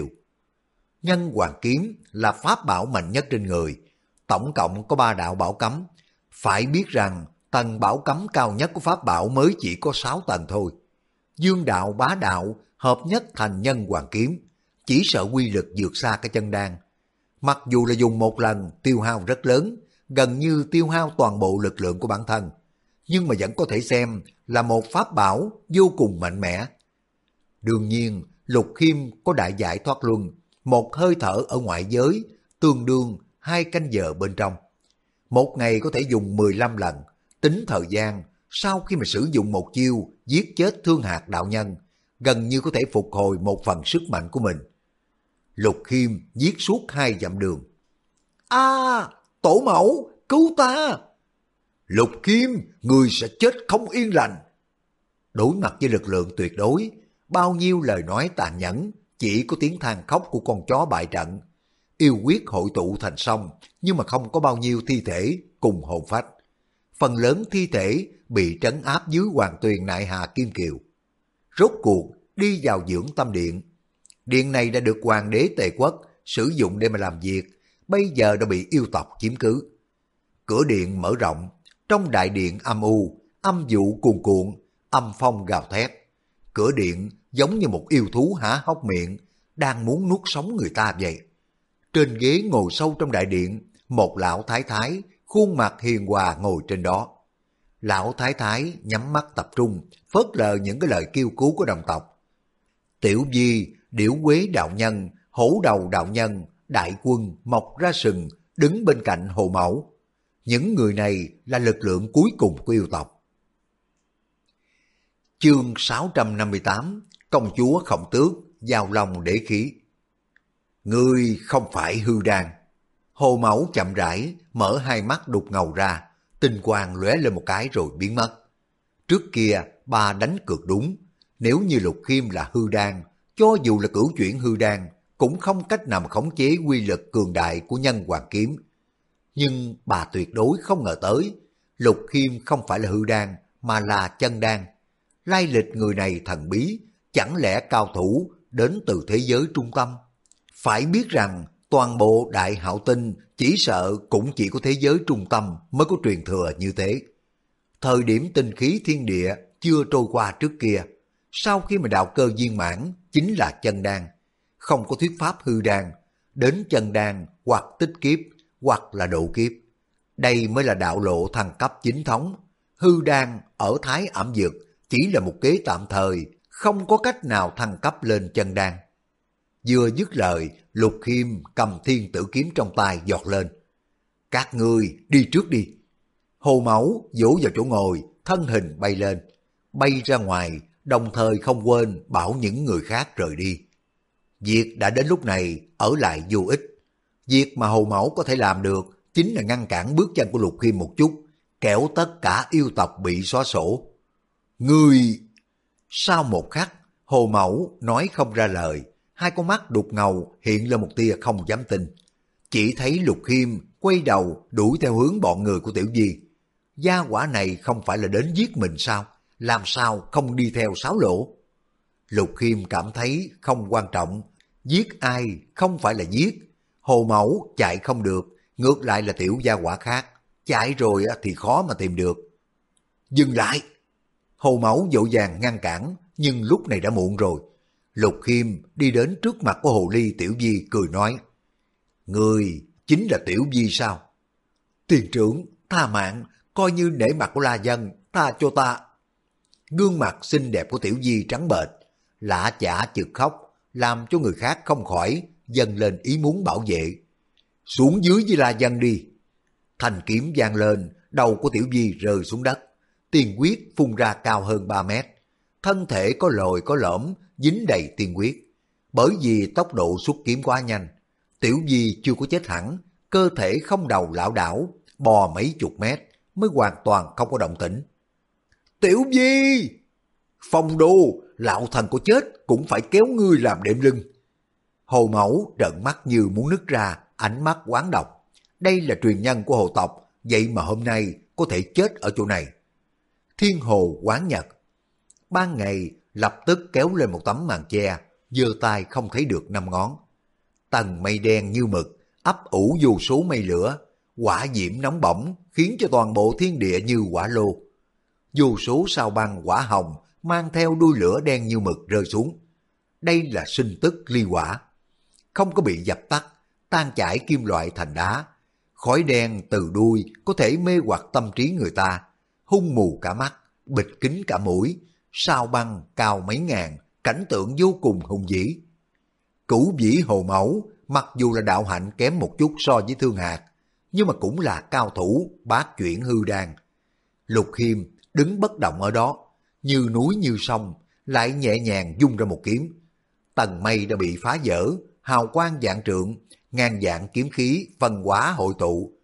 Nhân hoàng kiếm là pháp bảo mạnh nhất trên người, tổng cộng có 3 đạo bảo cấm. Phải biết rằng tầng bảo cấm cao nhất của pháp bảo mới chỉ có 6 tầng thôi. Dương đạo bá đạo hợp nhất thành nhân hoàng kiếm, chỉ sợ quy lực vượt xa cái chân đan. Mặc dù là dùng một lần tiêu hao rất lớn, gần như tiêu hao toàn bộ lực lượng của bản thân, nhưng mà vẫn có thể xem là một pháp bảo vô cùng mạnh mẽ. Đương nhiên, Lục Khiêm có đại giải thoát luân, một hơi thở ở ngoại giới, tương đương 2 canh giờ bên trong. Một ngày có thể dùng 15 lần, tính thời gian, sau khi mà sử dụng một chiêu giết chết Thương Hạc đạo nhân, gần như có thể phục hồi một phần sức mạnh của mình. Lục Khiêm giết suốt 2 dặm đường. tổ mẫu, cứu ta! Lục Khiêm, ngươi sẽ chết không yên lành. Đối mặt với lực lượng tuyệt đối, bao nhiêu lời nói tàn nhẫn, chỉ có tiếng than khóc của con chó bại trận. Yêu quyết hội tụ thành sông, nhưng mà không có bao nhiêu thi thể cùng hồn phách. Phần lớn thi thể bị trấn áp dưới hoàng tuyền nại hà Kim Kiều. Rốt cuộc đi vào dưỡng tâm điện. Điện này đã được hoàng đế Tề Quốc sử dụng để mà làm việc, bây giờ đã bị yêu tộc chiếm cứ. Cửa điện mở rộng, trong đại điện âm u, âm vụ cuồn cuộn, âm phong gào thét. Cửa điện giống như một yêu thú há hốc miệng, đang muốn nuốt sống người ta vậy. Trên ghế ngồi sâu trong đại điện, một lão thái thái, khuôn mặt hiền hòa ngồi trên đó. Lão thái thái nhắm mắt tập trung, phớt lờ những cái lời kêu cứu của đồng tộc. Tiểu Di, Điểu Quế đạo nhân, Hổ Đầu đạo nhân, đại quân mọc ra sừng, đứng bên cạnh Hồ Mẫu. Những người này là lực lượng cuối cùng của yêu tộc. Chương 658, công chúa Khổng Tước, giao long đế khí. Ngươi không phải hư đan. Hồ Mẫu chậm rãi, mở hai mắt đục ngầu ra, tinh quang lóe lên một cái rồi biến mất. Trước kia, bà đánh cược đúng, nếu như Lục Khiêm là hư đan, cho dù là cửu chuyển hư đan, cũng không cách nào mà khống chế quy lực cường đại của nhân hoàng kiếm. Nhưng bà tuyệt đối không ngờ tới, Lục Khiêm không phải là hư đan, mà là chân đan. Lai lịch người này thần bí, chẳng lẽ cao thủ đến từ thế giới trung tâm? Phải biết rằng toàn bộ Đại Hạo Tinh chỉ sợ cũng chỉ có thế giới trung tâm mới có truyền thừa như thế. Thời điểm tinh khí thiên địa chưa trôi qua trước kia, sau khi mà đạo cơ viên mãn chính là chân đan, không có thuyết pháp hư đan, đến chân đan hoặc tích kiếp hoặc là độ kiếp. Đây mới là đạo lộ thăng cấp chính thống. Hư đan ở Thái Ẩm Dực chỉ là một kế tạm thời, không có cách nào thăng cấp lên chân đan. Vừa dứt lời, Lục Khiêm cầm thiên tử kiếm trong tay giọt lên. Các ngươi đi trước đi. Hồ Mẫu vỗ vào chỗ ngồi, thân hình bay lên, bay ra ngoài, đồng thời không quên bảo những người khác rời đi. Việc đã đến lúc này, ở lại vô ích. Việc mà Hồ Mẫu có thể làm được chính là ngăn cản bước chân của Lục Khiêm một chút, kẻo tất cả yêu tộc bị xóa sổ. Ngươi... Sau một khắc, Hồ Mẫu nói không ra lời, hai con mắt đục ngầu hiện lên một tia không dám tin. Chỉ thấy Lục Khiêm quay đầu đuổi theo hướng bọn người của Tiểu Di. Gia quả này không phải là đến giết mình sao? Làm sao không đi theo sáo lộ? Lục Khiêm cảm thấy không quan trọng, giết ai không phải là giết. Hồ Mẫu chạy không được, ngược lại là tiểu gia quả khác, chạy rồi thì khó mà tìm được. Dừng lại! Hồ Mẫu vội vàng ngăn cản, nhưng lúc này đã muộn rồi. Lục Khiêm đi đến trước mặt của Hồ Ly Tiểu Di cười nói, người chính là Tiểu Di sao? Tiền trưởng, tha mạng, coi như nể mặt của La Dân, tha cho ta. Gương mặt xinh đẹp của Tiểu Di trắng bệch, lã chả chực khóc, làm cho người khác không khỏi dâng lên ý muốn bảo vệ. Xuống dưới với La Dân đi. Thanh kiếm vang lên, đầu của Tiểu Di rơi xuống đất, tiên huyết phun ra cao hơn 3 mét. Thân thể có lồi có lõm, dính đầy tiên huyết. Bởi vì tốc độ xuất kiếm quá nhanh, Tiểu Di chưa có chết hẳn, cơ thể không đầu lảo đảo, bò mấy chục mét mới hoàn toàn không có động tĩnh. Tiểu Di! Phong Đô, lão thần có chết cũng phải kéo ngươi làm đệm lưng. Hồ Mẫu trợn mắt như muốn nứt ra, ánh mắt oán độc. Đây là truyền nhân của hồ tộc, vậy mà hôm nay có thể chết ở chỗ này. Thiên Hồ oán nhật. Ban ngày lập tức kéo lên một tấm màn che, giơ tay không thấy được 5 ngón. Tầng mây đen như mực, ấp ủ vô số mây lửa, hỏa diễm nóng bỏng khiến cho toàn bộ thiên địa như hỏa lô. Vô số sao băng hỏa hồng mang theo đuôi lửa đen như mực rơi xuống. Đây là sinh tức ly hỏa, không có bị dập tắt, tan chảy kim loại thành đá. Khói đen từ đuôi có thể mê hoặc tâm trí người ta, hung mù cả mắt, bịt kín cả mũi. Sao băng cao mấy ngàn, cảnh tượng vô cùng hùng vĩ. Cửu vĩ Hồ Mẫu mặc dù là đạo hạnh kém một chút so với Thương Hạc, nhưng mà cũng là cao thủ bát chuyển hư đan. Lục Khiêm đứng bất động ở đó, như núi như sông, lại nhẹ nhàng vung ra một kiếm. Tầng mây đã bị phá vỡ, hào quang vạn trượng, ngàn vạn kiếm khí phân hóa hội tụ.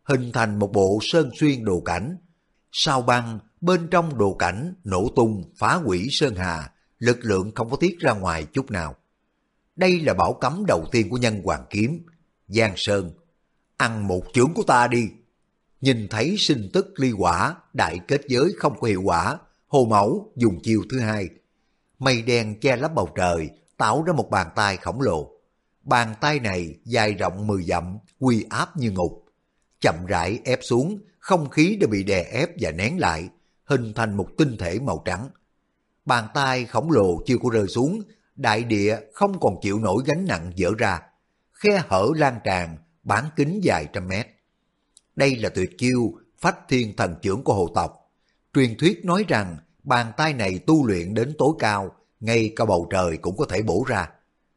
hình thành một bộ sơn xuyên đồ cảnh. Sao băng bên trong đồ cảnh nổ tung phá hủy sơn hà, lực lượng không có tiết ra ngoài chút nào. Đây là bảo cấm đầu tiên của nhân hoàng kiếm. Giang Sơn, ăn một chưởng của ta đi. Nhìn thấy sinh tức ly quả, đại kết giới không có hiệu quả, Hồ Mẫu dùng chiêu thứ hai. Mây đen che lấp bầu trời, tạo ra một bàn tay khổng lồ. Bàn tay này dài rộng 10 dặm, uy áp như ngục. Chậm rãi ép xuống, không khí đã bị đè ép và nén lại, hình thành một tinh thể màu trắng. Bàn tay khổng lồ chưa có rơi xuống, đại địa không còn chịu nổi gánh nặng dở ra. Khe hở lan tràn, bán kính dài trăm mét. Đây là tuyệt chiêu phách thiên thần chưởng của hồ tộc. Truyền thuyết nói rằng bàn tay này tu luyện đến tối cao, ngay cả bầu trời cũng có thể bổ ra.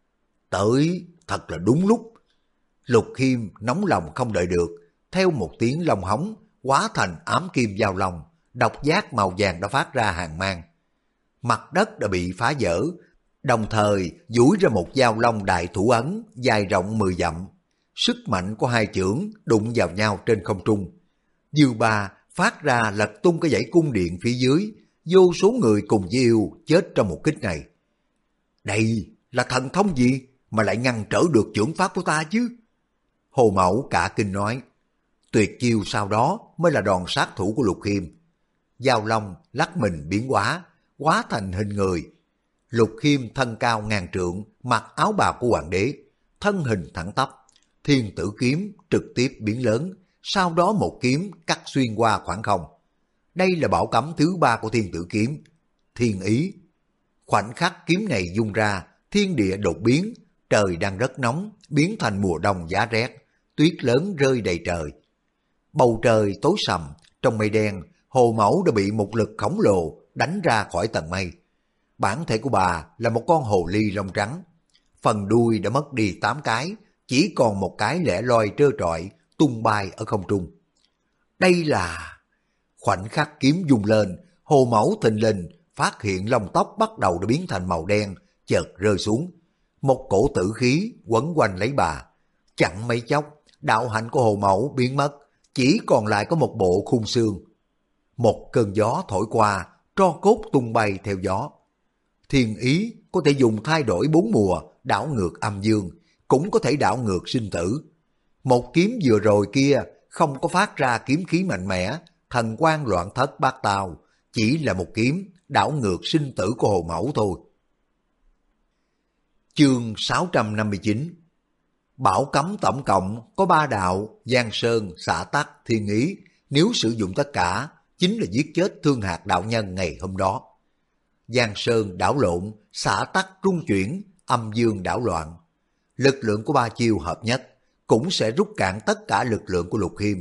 Tới thật là đúng lúc. Lục Khiêm nóng lòng không đợi được, theo một tiếng long hống, hóa thành ám kim giao long, độc giác màu vàng đã phát ra hàng mang. Mặt đất đã bị phá vỡ, đồng thời duỗi ra một giao long đại thủ ấn dài rộng 10 dặm. Sức mạnh của hai chưởng đụng vào nhau trên không trung. Dư ba phát ra lật tung cái dãy cung điện phía dưới, vô số người cùng với yêu chết trong một kích này. Đây là thần thông gì mà lại ngăn trở được chưởng pháp của ta chứ? Hồ Mẫu cả kinh nói. Tuyệt chiêu sau đó mới là đòn sát thủ của Lục Khiêm. Giao long lắc mình biến hóa thành hình người. Lục Khiêm thân cao ngàn trượng, mặc áo bào của hoàng đế, thân hình thẳng tắp. Thiên tử kiếm trực tiếp biến lớn, sau đó một kiếm cắt xuyên qua khoảng không. Đây là bảo cấm thứ 3 của thiên tử kiếm, thiên ý. Khoảnh khắc kiếm này dung ra, thiên địa đột biến, trời đang rất nóng, biến thành mùa đông giá rét, tuyết lớn rơi đầy trời. Bầu trời tối sầm, trong mây đen, Hồ Mẫu đã bị một lực khổng lồ đánh ra khỏi tầng mây. Bản thể của bà là một con hồ ly lông trắng, phần đuôi đã mất đi 8 cái, chỉ còn một cái lẻ loi trơ trọi, tung bay ở không trung. Đây là... Khoảnh khắc kiếm dùng lên, Hồ Mẫu thình lình phát hiện lông tóc bắt đầu đã biến thành màu đen, chợt rơi xuống. Một cổ tử khí quấn quanh lấy bà. Chẳng mấy chốc, đạo hạnh của Hồ Mẫu biến mất, chỉ còn lại có một bộ khung xương. Một cơn gió thổi qua, tro cốt tung bay theo gió. Thiên ý có thể dùng thay đổi 4 mùa, đảo ngược âm dương, cũng có thể đảo ngược sinh tử. Một kiếm vừa rồi kia không có phát ra kiếm khí mạnh mẽ, thần quang loạn thất bát tao, chỉ là một kiếm đảo ngược sinh tử của Hồ Mẫu thôi. Chương 659. Bảo cấm tổng cộng có 3 đạo: Giang Sơn, Xả Tắc, Thiên Ý. Nếu sử dụng tất cả, chính là giết chết Thương Hạc đạo nhân ngày hôm đó. Giang Sơn đảo lộn, Xả Tắc rung chuyển, âm dương đảo loạn. Lực lượng của 3 chiêu hợp nhất cũng sẽ rút cạn tất cả lực lượng của Lục Khiêm.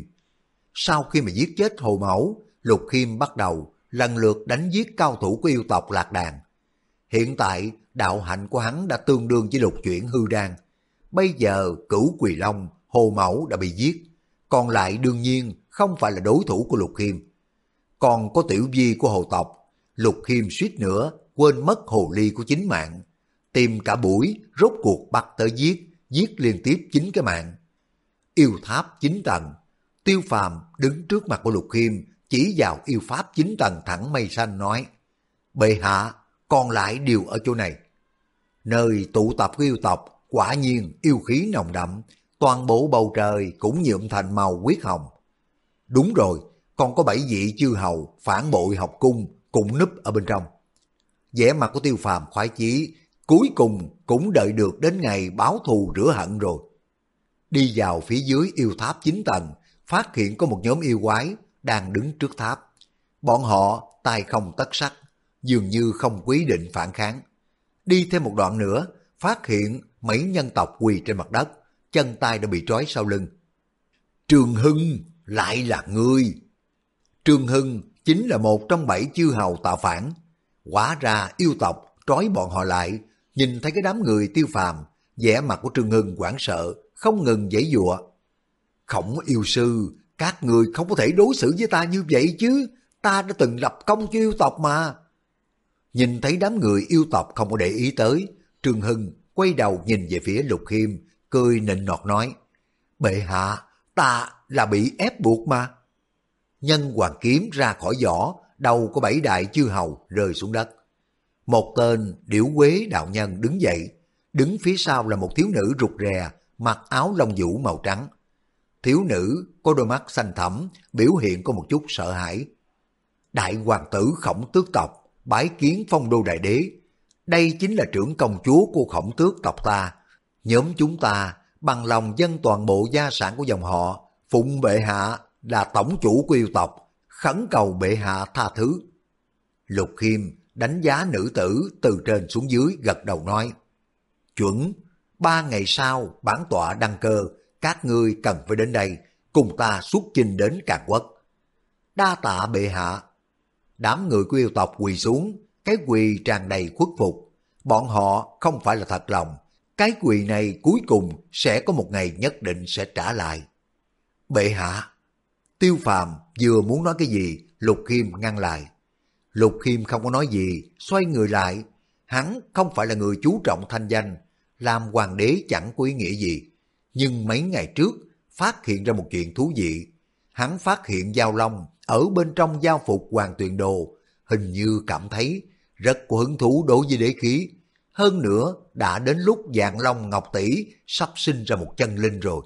Sau khi mà giết chết Hồ Mẫu, Lục Khiêm bắt đầu lần lượt đánh giết cao thủ của yêu tộc Lạc Đàn. Hiện tại đạo hạnh của hắn đã tương đương với lục chuyển hư đan. Bây giờ Cửu Quỳ Long, Hồ Mẫu đã bị giết, còn lại đương nhiên không phải là đối thủ của Lục Khiêm. Còn có tiểu vi của hồ tộc, Lục Khiêm suýt nữa quên mất hồ ly của chính mạng. Tìm cả buổi, rốt cuộc bắt tới giết liên tiếp 9 cái mạng. Yêu tháp 9 tầng, Tiêu Phàm đứng trước mặt của Lục Khiêm, chỉ vào yêu pháp 9 tầng thẳng mây xanh nói: Bệ hạ, còn lại đều ở chỗ này. Nơi tụ tập của yêu tộc quả nhiên yêu khí nồng đậm, toàn bộ bầu trời cũng nhuộm thành màu huyết hồng. Đúng rồi, còn có 7 vị chư hầu phản bội học cung cũng núp ở bên trong. Vẻ mặt của Tiêu Phàm khoái chí, cuối cùng cũng đợi được đến ngày báo thù rửa hận rồi. Đi vào phía dưới yêu tháp 9 tầng, phát hiện có một nhóm yêu quái đang đứng trước tháp. Bọn họ tay không tất sắt, dường như không quyết định phản kháng. Đi thêm một đoạn nữa, phát hiện mấy nhân tộc quỳ trên mặt đất, chân tay đã bị trói sau lưng. Trường Hưng, lại là ngươi! Trường Hưng chính là một trong 7 chư hầu tạo phản. Hóa ra yêu tộc trói bọn họ lại, nhìn thấy cái đám người Tiêu Phàm, vẻ mặt của Trường Hưng hoảng sợ, không ngừng giãy giụa. Khổng yêu sư, các người không có thể đối xử với ta như vậy chứ, ta đã từng lập công cho yêu tộc mà. Nhìn thấy đám người yêu tộc không có để ý tới, Trường Hưng quay đầu nhìn về phía Lục Khiêm, cười nịnh nọt nói: Bệ hạ, là bị ép buộc mà. Nhân hoàng kiếm ra khỏi vỏ, đầu của 7 đại chư hầu rơi xuống đất. Một tên điểu quế đạo nhân đứng dậy, đứng phía sau là một thiếu nữ rụt rè, mặc áo lông vũ màu trắng. Thiếu nữ có đôi mắt xanh thẳm, biểu hiện có một chút sợ hãi. Đại hoàng tử Khổng tước tộc, bái kiến Phong Đô đại đế. Đây chính là trưởng công chúa của Khổng tước tộc ta. Nhóm chúng ta bằng lòng dâng toàn bộ gia sản của dòng họ, phụng bệ hạ là tổng chủ của yêu tộc, khẩn cầu bệ hạ tha thứ. Lục Khiêm đánh giá nữ tử từ trên xuống dưới, gật đầu nói: Chuẩn, 3 ngày sau bản tọa đăng cơ, các ngươi cần phải đến đây, cùng ta xuất chinh đến Càn Quốc. Đa tạ bệ hạ. Đám người của yêu tộc quỳ xuống, cái quỳ tràn đầy khuất phục. Bọn họ không phải là thật lòng, cái quỳ này cuối cùng sẽ có một ngày nhất định sẽ trả lại. Bệ hạ. Tiêu Phàm vừa muốn nói cái gì, Lục Khiêm ngăn lại. Lục Khiêm không có nói gì, xoay người lại. Hắn không phải là người chú trọng thanh danh, làm hoàng đế chẳng có ý nghĩa gì. Nhưng mấy ngày trước, phát hiện ra một chuyện thú vị. Hắn phát hiện Giao Long ở bên trong giao phục Hoàng Tuyền Đồ, hình như cảm thấy rất có hứng thú đối với đế khí. Hơn nữa, đã đến lúc Vạn Long Ngọc Tỷ sắp sinh ra một chân linh rồi.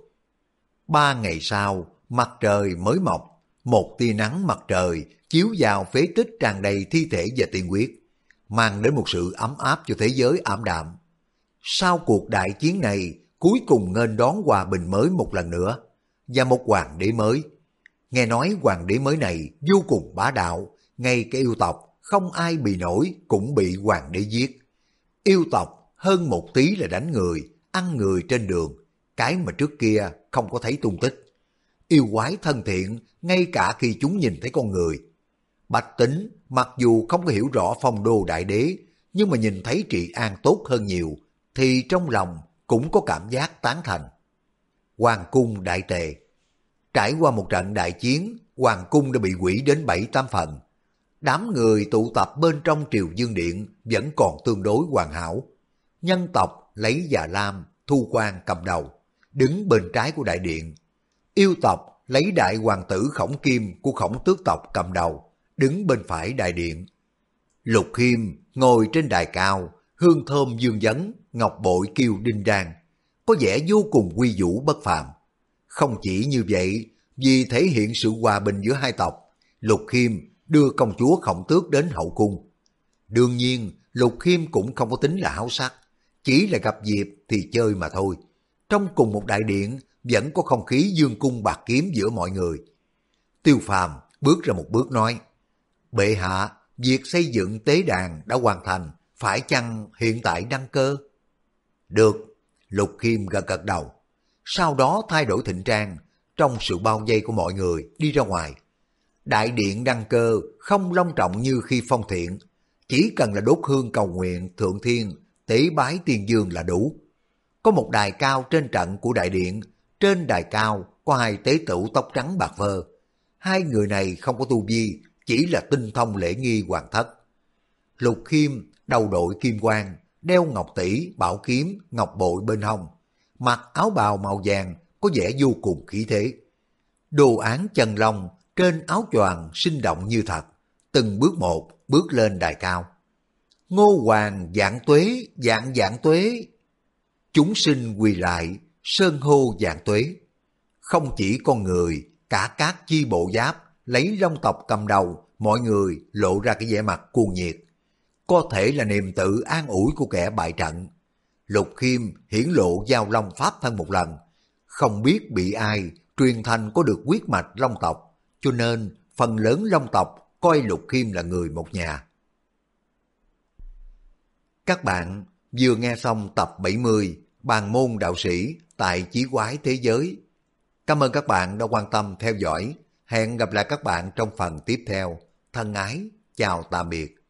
3 ngày sau, mặt trời mới mọc, một tia nắng mặt trời chiếu vào phế tích tràn đầy thi thể và tiên huyết, mang đến một sự ấm áp cho thế giới ảm đạm. Sau cuộc đại chiến này, cuối cùng nghênh đón hòa bình mới một lần nữa, và một hoàng đế mới. Nghe nói hoàng đế mới này vô cùng bá đạo, ngay cái yêu tộc không ai bị nổi cũng bị hoàng đế giết. Yêu tộc hơn một tí là đánh người, ăn người trên đường, cái mà trước kia không có thấy tung tích. Yêu quái thân thiện ngay cả khi chúng nhìn thấy con người. Bạch Tính mặc dù không có hiểu rõ Phong Đô đại đế, nhưng mà nhìn thấy trị an tốt hơn nhiều, thì trong lòng cũng có cảm giác tán thành. Hoàng cung đại tề. Trải qua một trận đại chiến, hoàng cung đã bị hủy đến 7-8 phần. Đám người tụ tập bên trong Triều Dương Điện vẫn còn tương đối hoàn hảo. Nhân tộc lấy Già Lam, Thu Quan cầm đầu, đứng bên trái của đại điện. Yêu tộc lấy đại hoàng tử Khổng Kim của Khổng tước tộc cầm đầu, đứng bên phải đại điện. Lục Khiêm ngồi trên đài cao, hương thơm dương vấn, ngọc bội kiêu đinh đan, có vẻ vô cùng quy vũ bất phàm. Không chỉ như vậy, vì thể hiện sự hòa bình giữa hai tộc, Lục Khiêm đưa công chúa Khổng Tước đến hậu cung. Đương nhiên, Lục Khiêm cũng không có tính là háo sắc, chỉ là gặp dịp thì chơi mà thôi. Trong cùng một đại điện, vẫn có không khí dương cung bạc kiếm giữa mọi người. Tiêu Phàm bước ra một bước nói: Bệ hạ, việc xây dựng tế đàn đã hoàn thành, phải chăng hiện tại đăng cơ? Được. Lục Khiêm gật gật đầu. Sau đó thay đổi thịnh trang, trong sự bao vây của mọi người đi ra ngoài. Đại điện đăng cơ không long trọng như khi phong thiện, chỉ cần là đốt hương cầu nguyện thượng thiên, tế bái tiên dương là đủ. Có một đài cao trên trận của đại điện, trên đài cao có 2 tế tửu tóc trắng bạc phơ. 2 người này không có tu vi, chỉ là tinh thông lễ nghi hoàng thất. Lục Khiêm đầu đội kim quan, đeo ngọc tỷ, bảo kiếm, ngọc bội bên hông, mặc áo bào màu vàng có vẻ vô cùng khí thế. Đồ án chân long trên áo choàng sinh động như thật, từng bước một bước lên đài cao. Ngô Hoàng vạn tuế, vạn vạn tuế. Chúng sinh quỳ lại, sơn hô vạn tuế. Không chỉ con người, cả các chi bộ giáp, lấy long tộc cầm đầu, mọi người lộ ra cái vẻ mặt cuồng nhiệt. Có thể là niềm tự an ủi của kẻ bại trận. Lục Khiêm hiển lộ Giao Long pháp thân một lần, không biết bị ai truyền thành có được huyết mạch long tộc, cho nên phần lớn long tộc coi Lục Khiêm là người một nhà. Các bạn vừa nghe xong tập 70 Bàn môn đạo sĩ tại Chí Quái Thế Giới. Cảm ơn các bạn đã quan tâm theo dõi. Hẹn gặp lại các bạn trong phần tiếp theo. Thân ái, chào tạm biệt.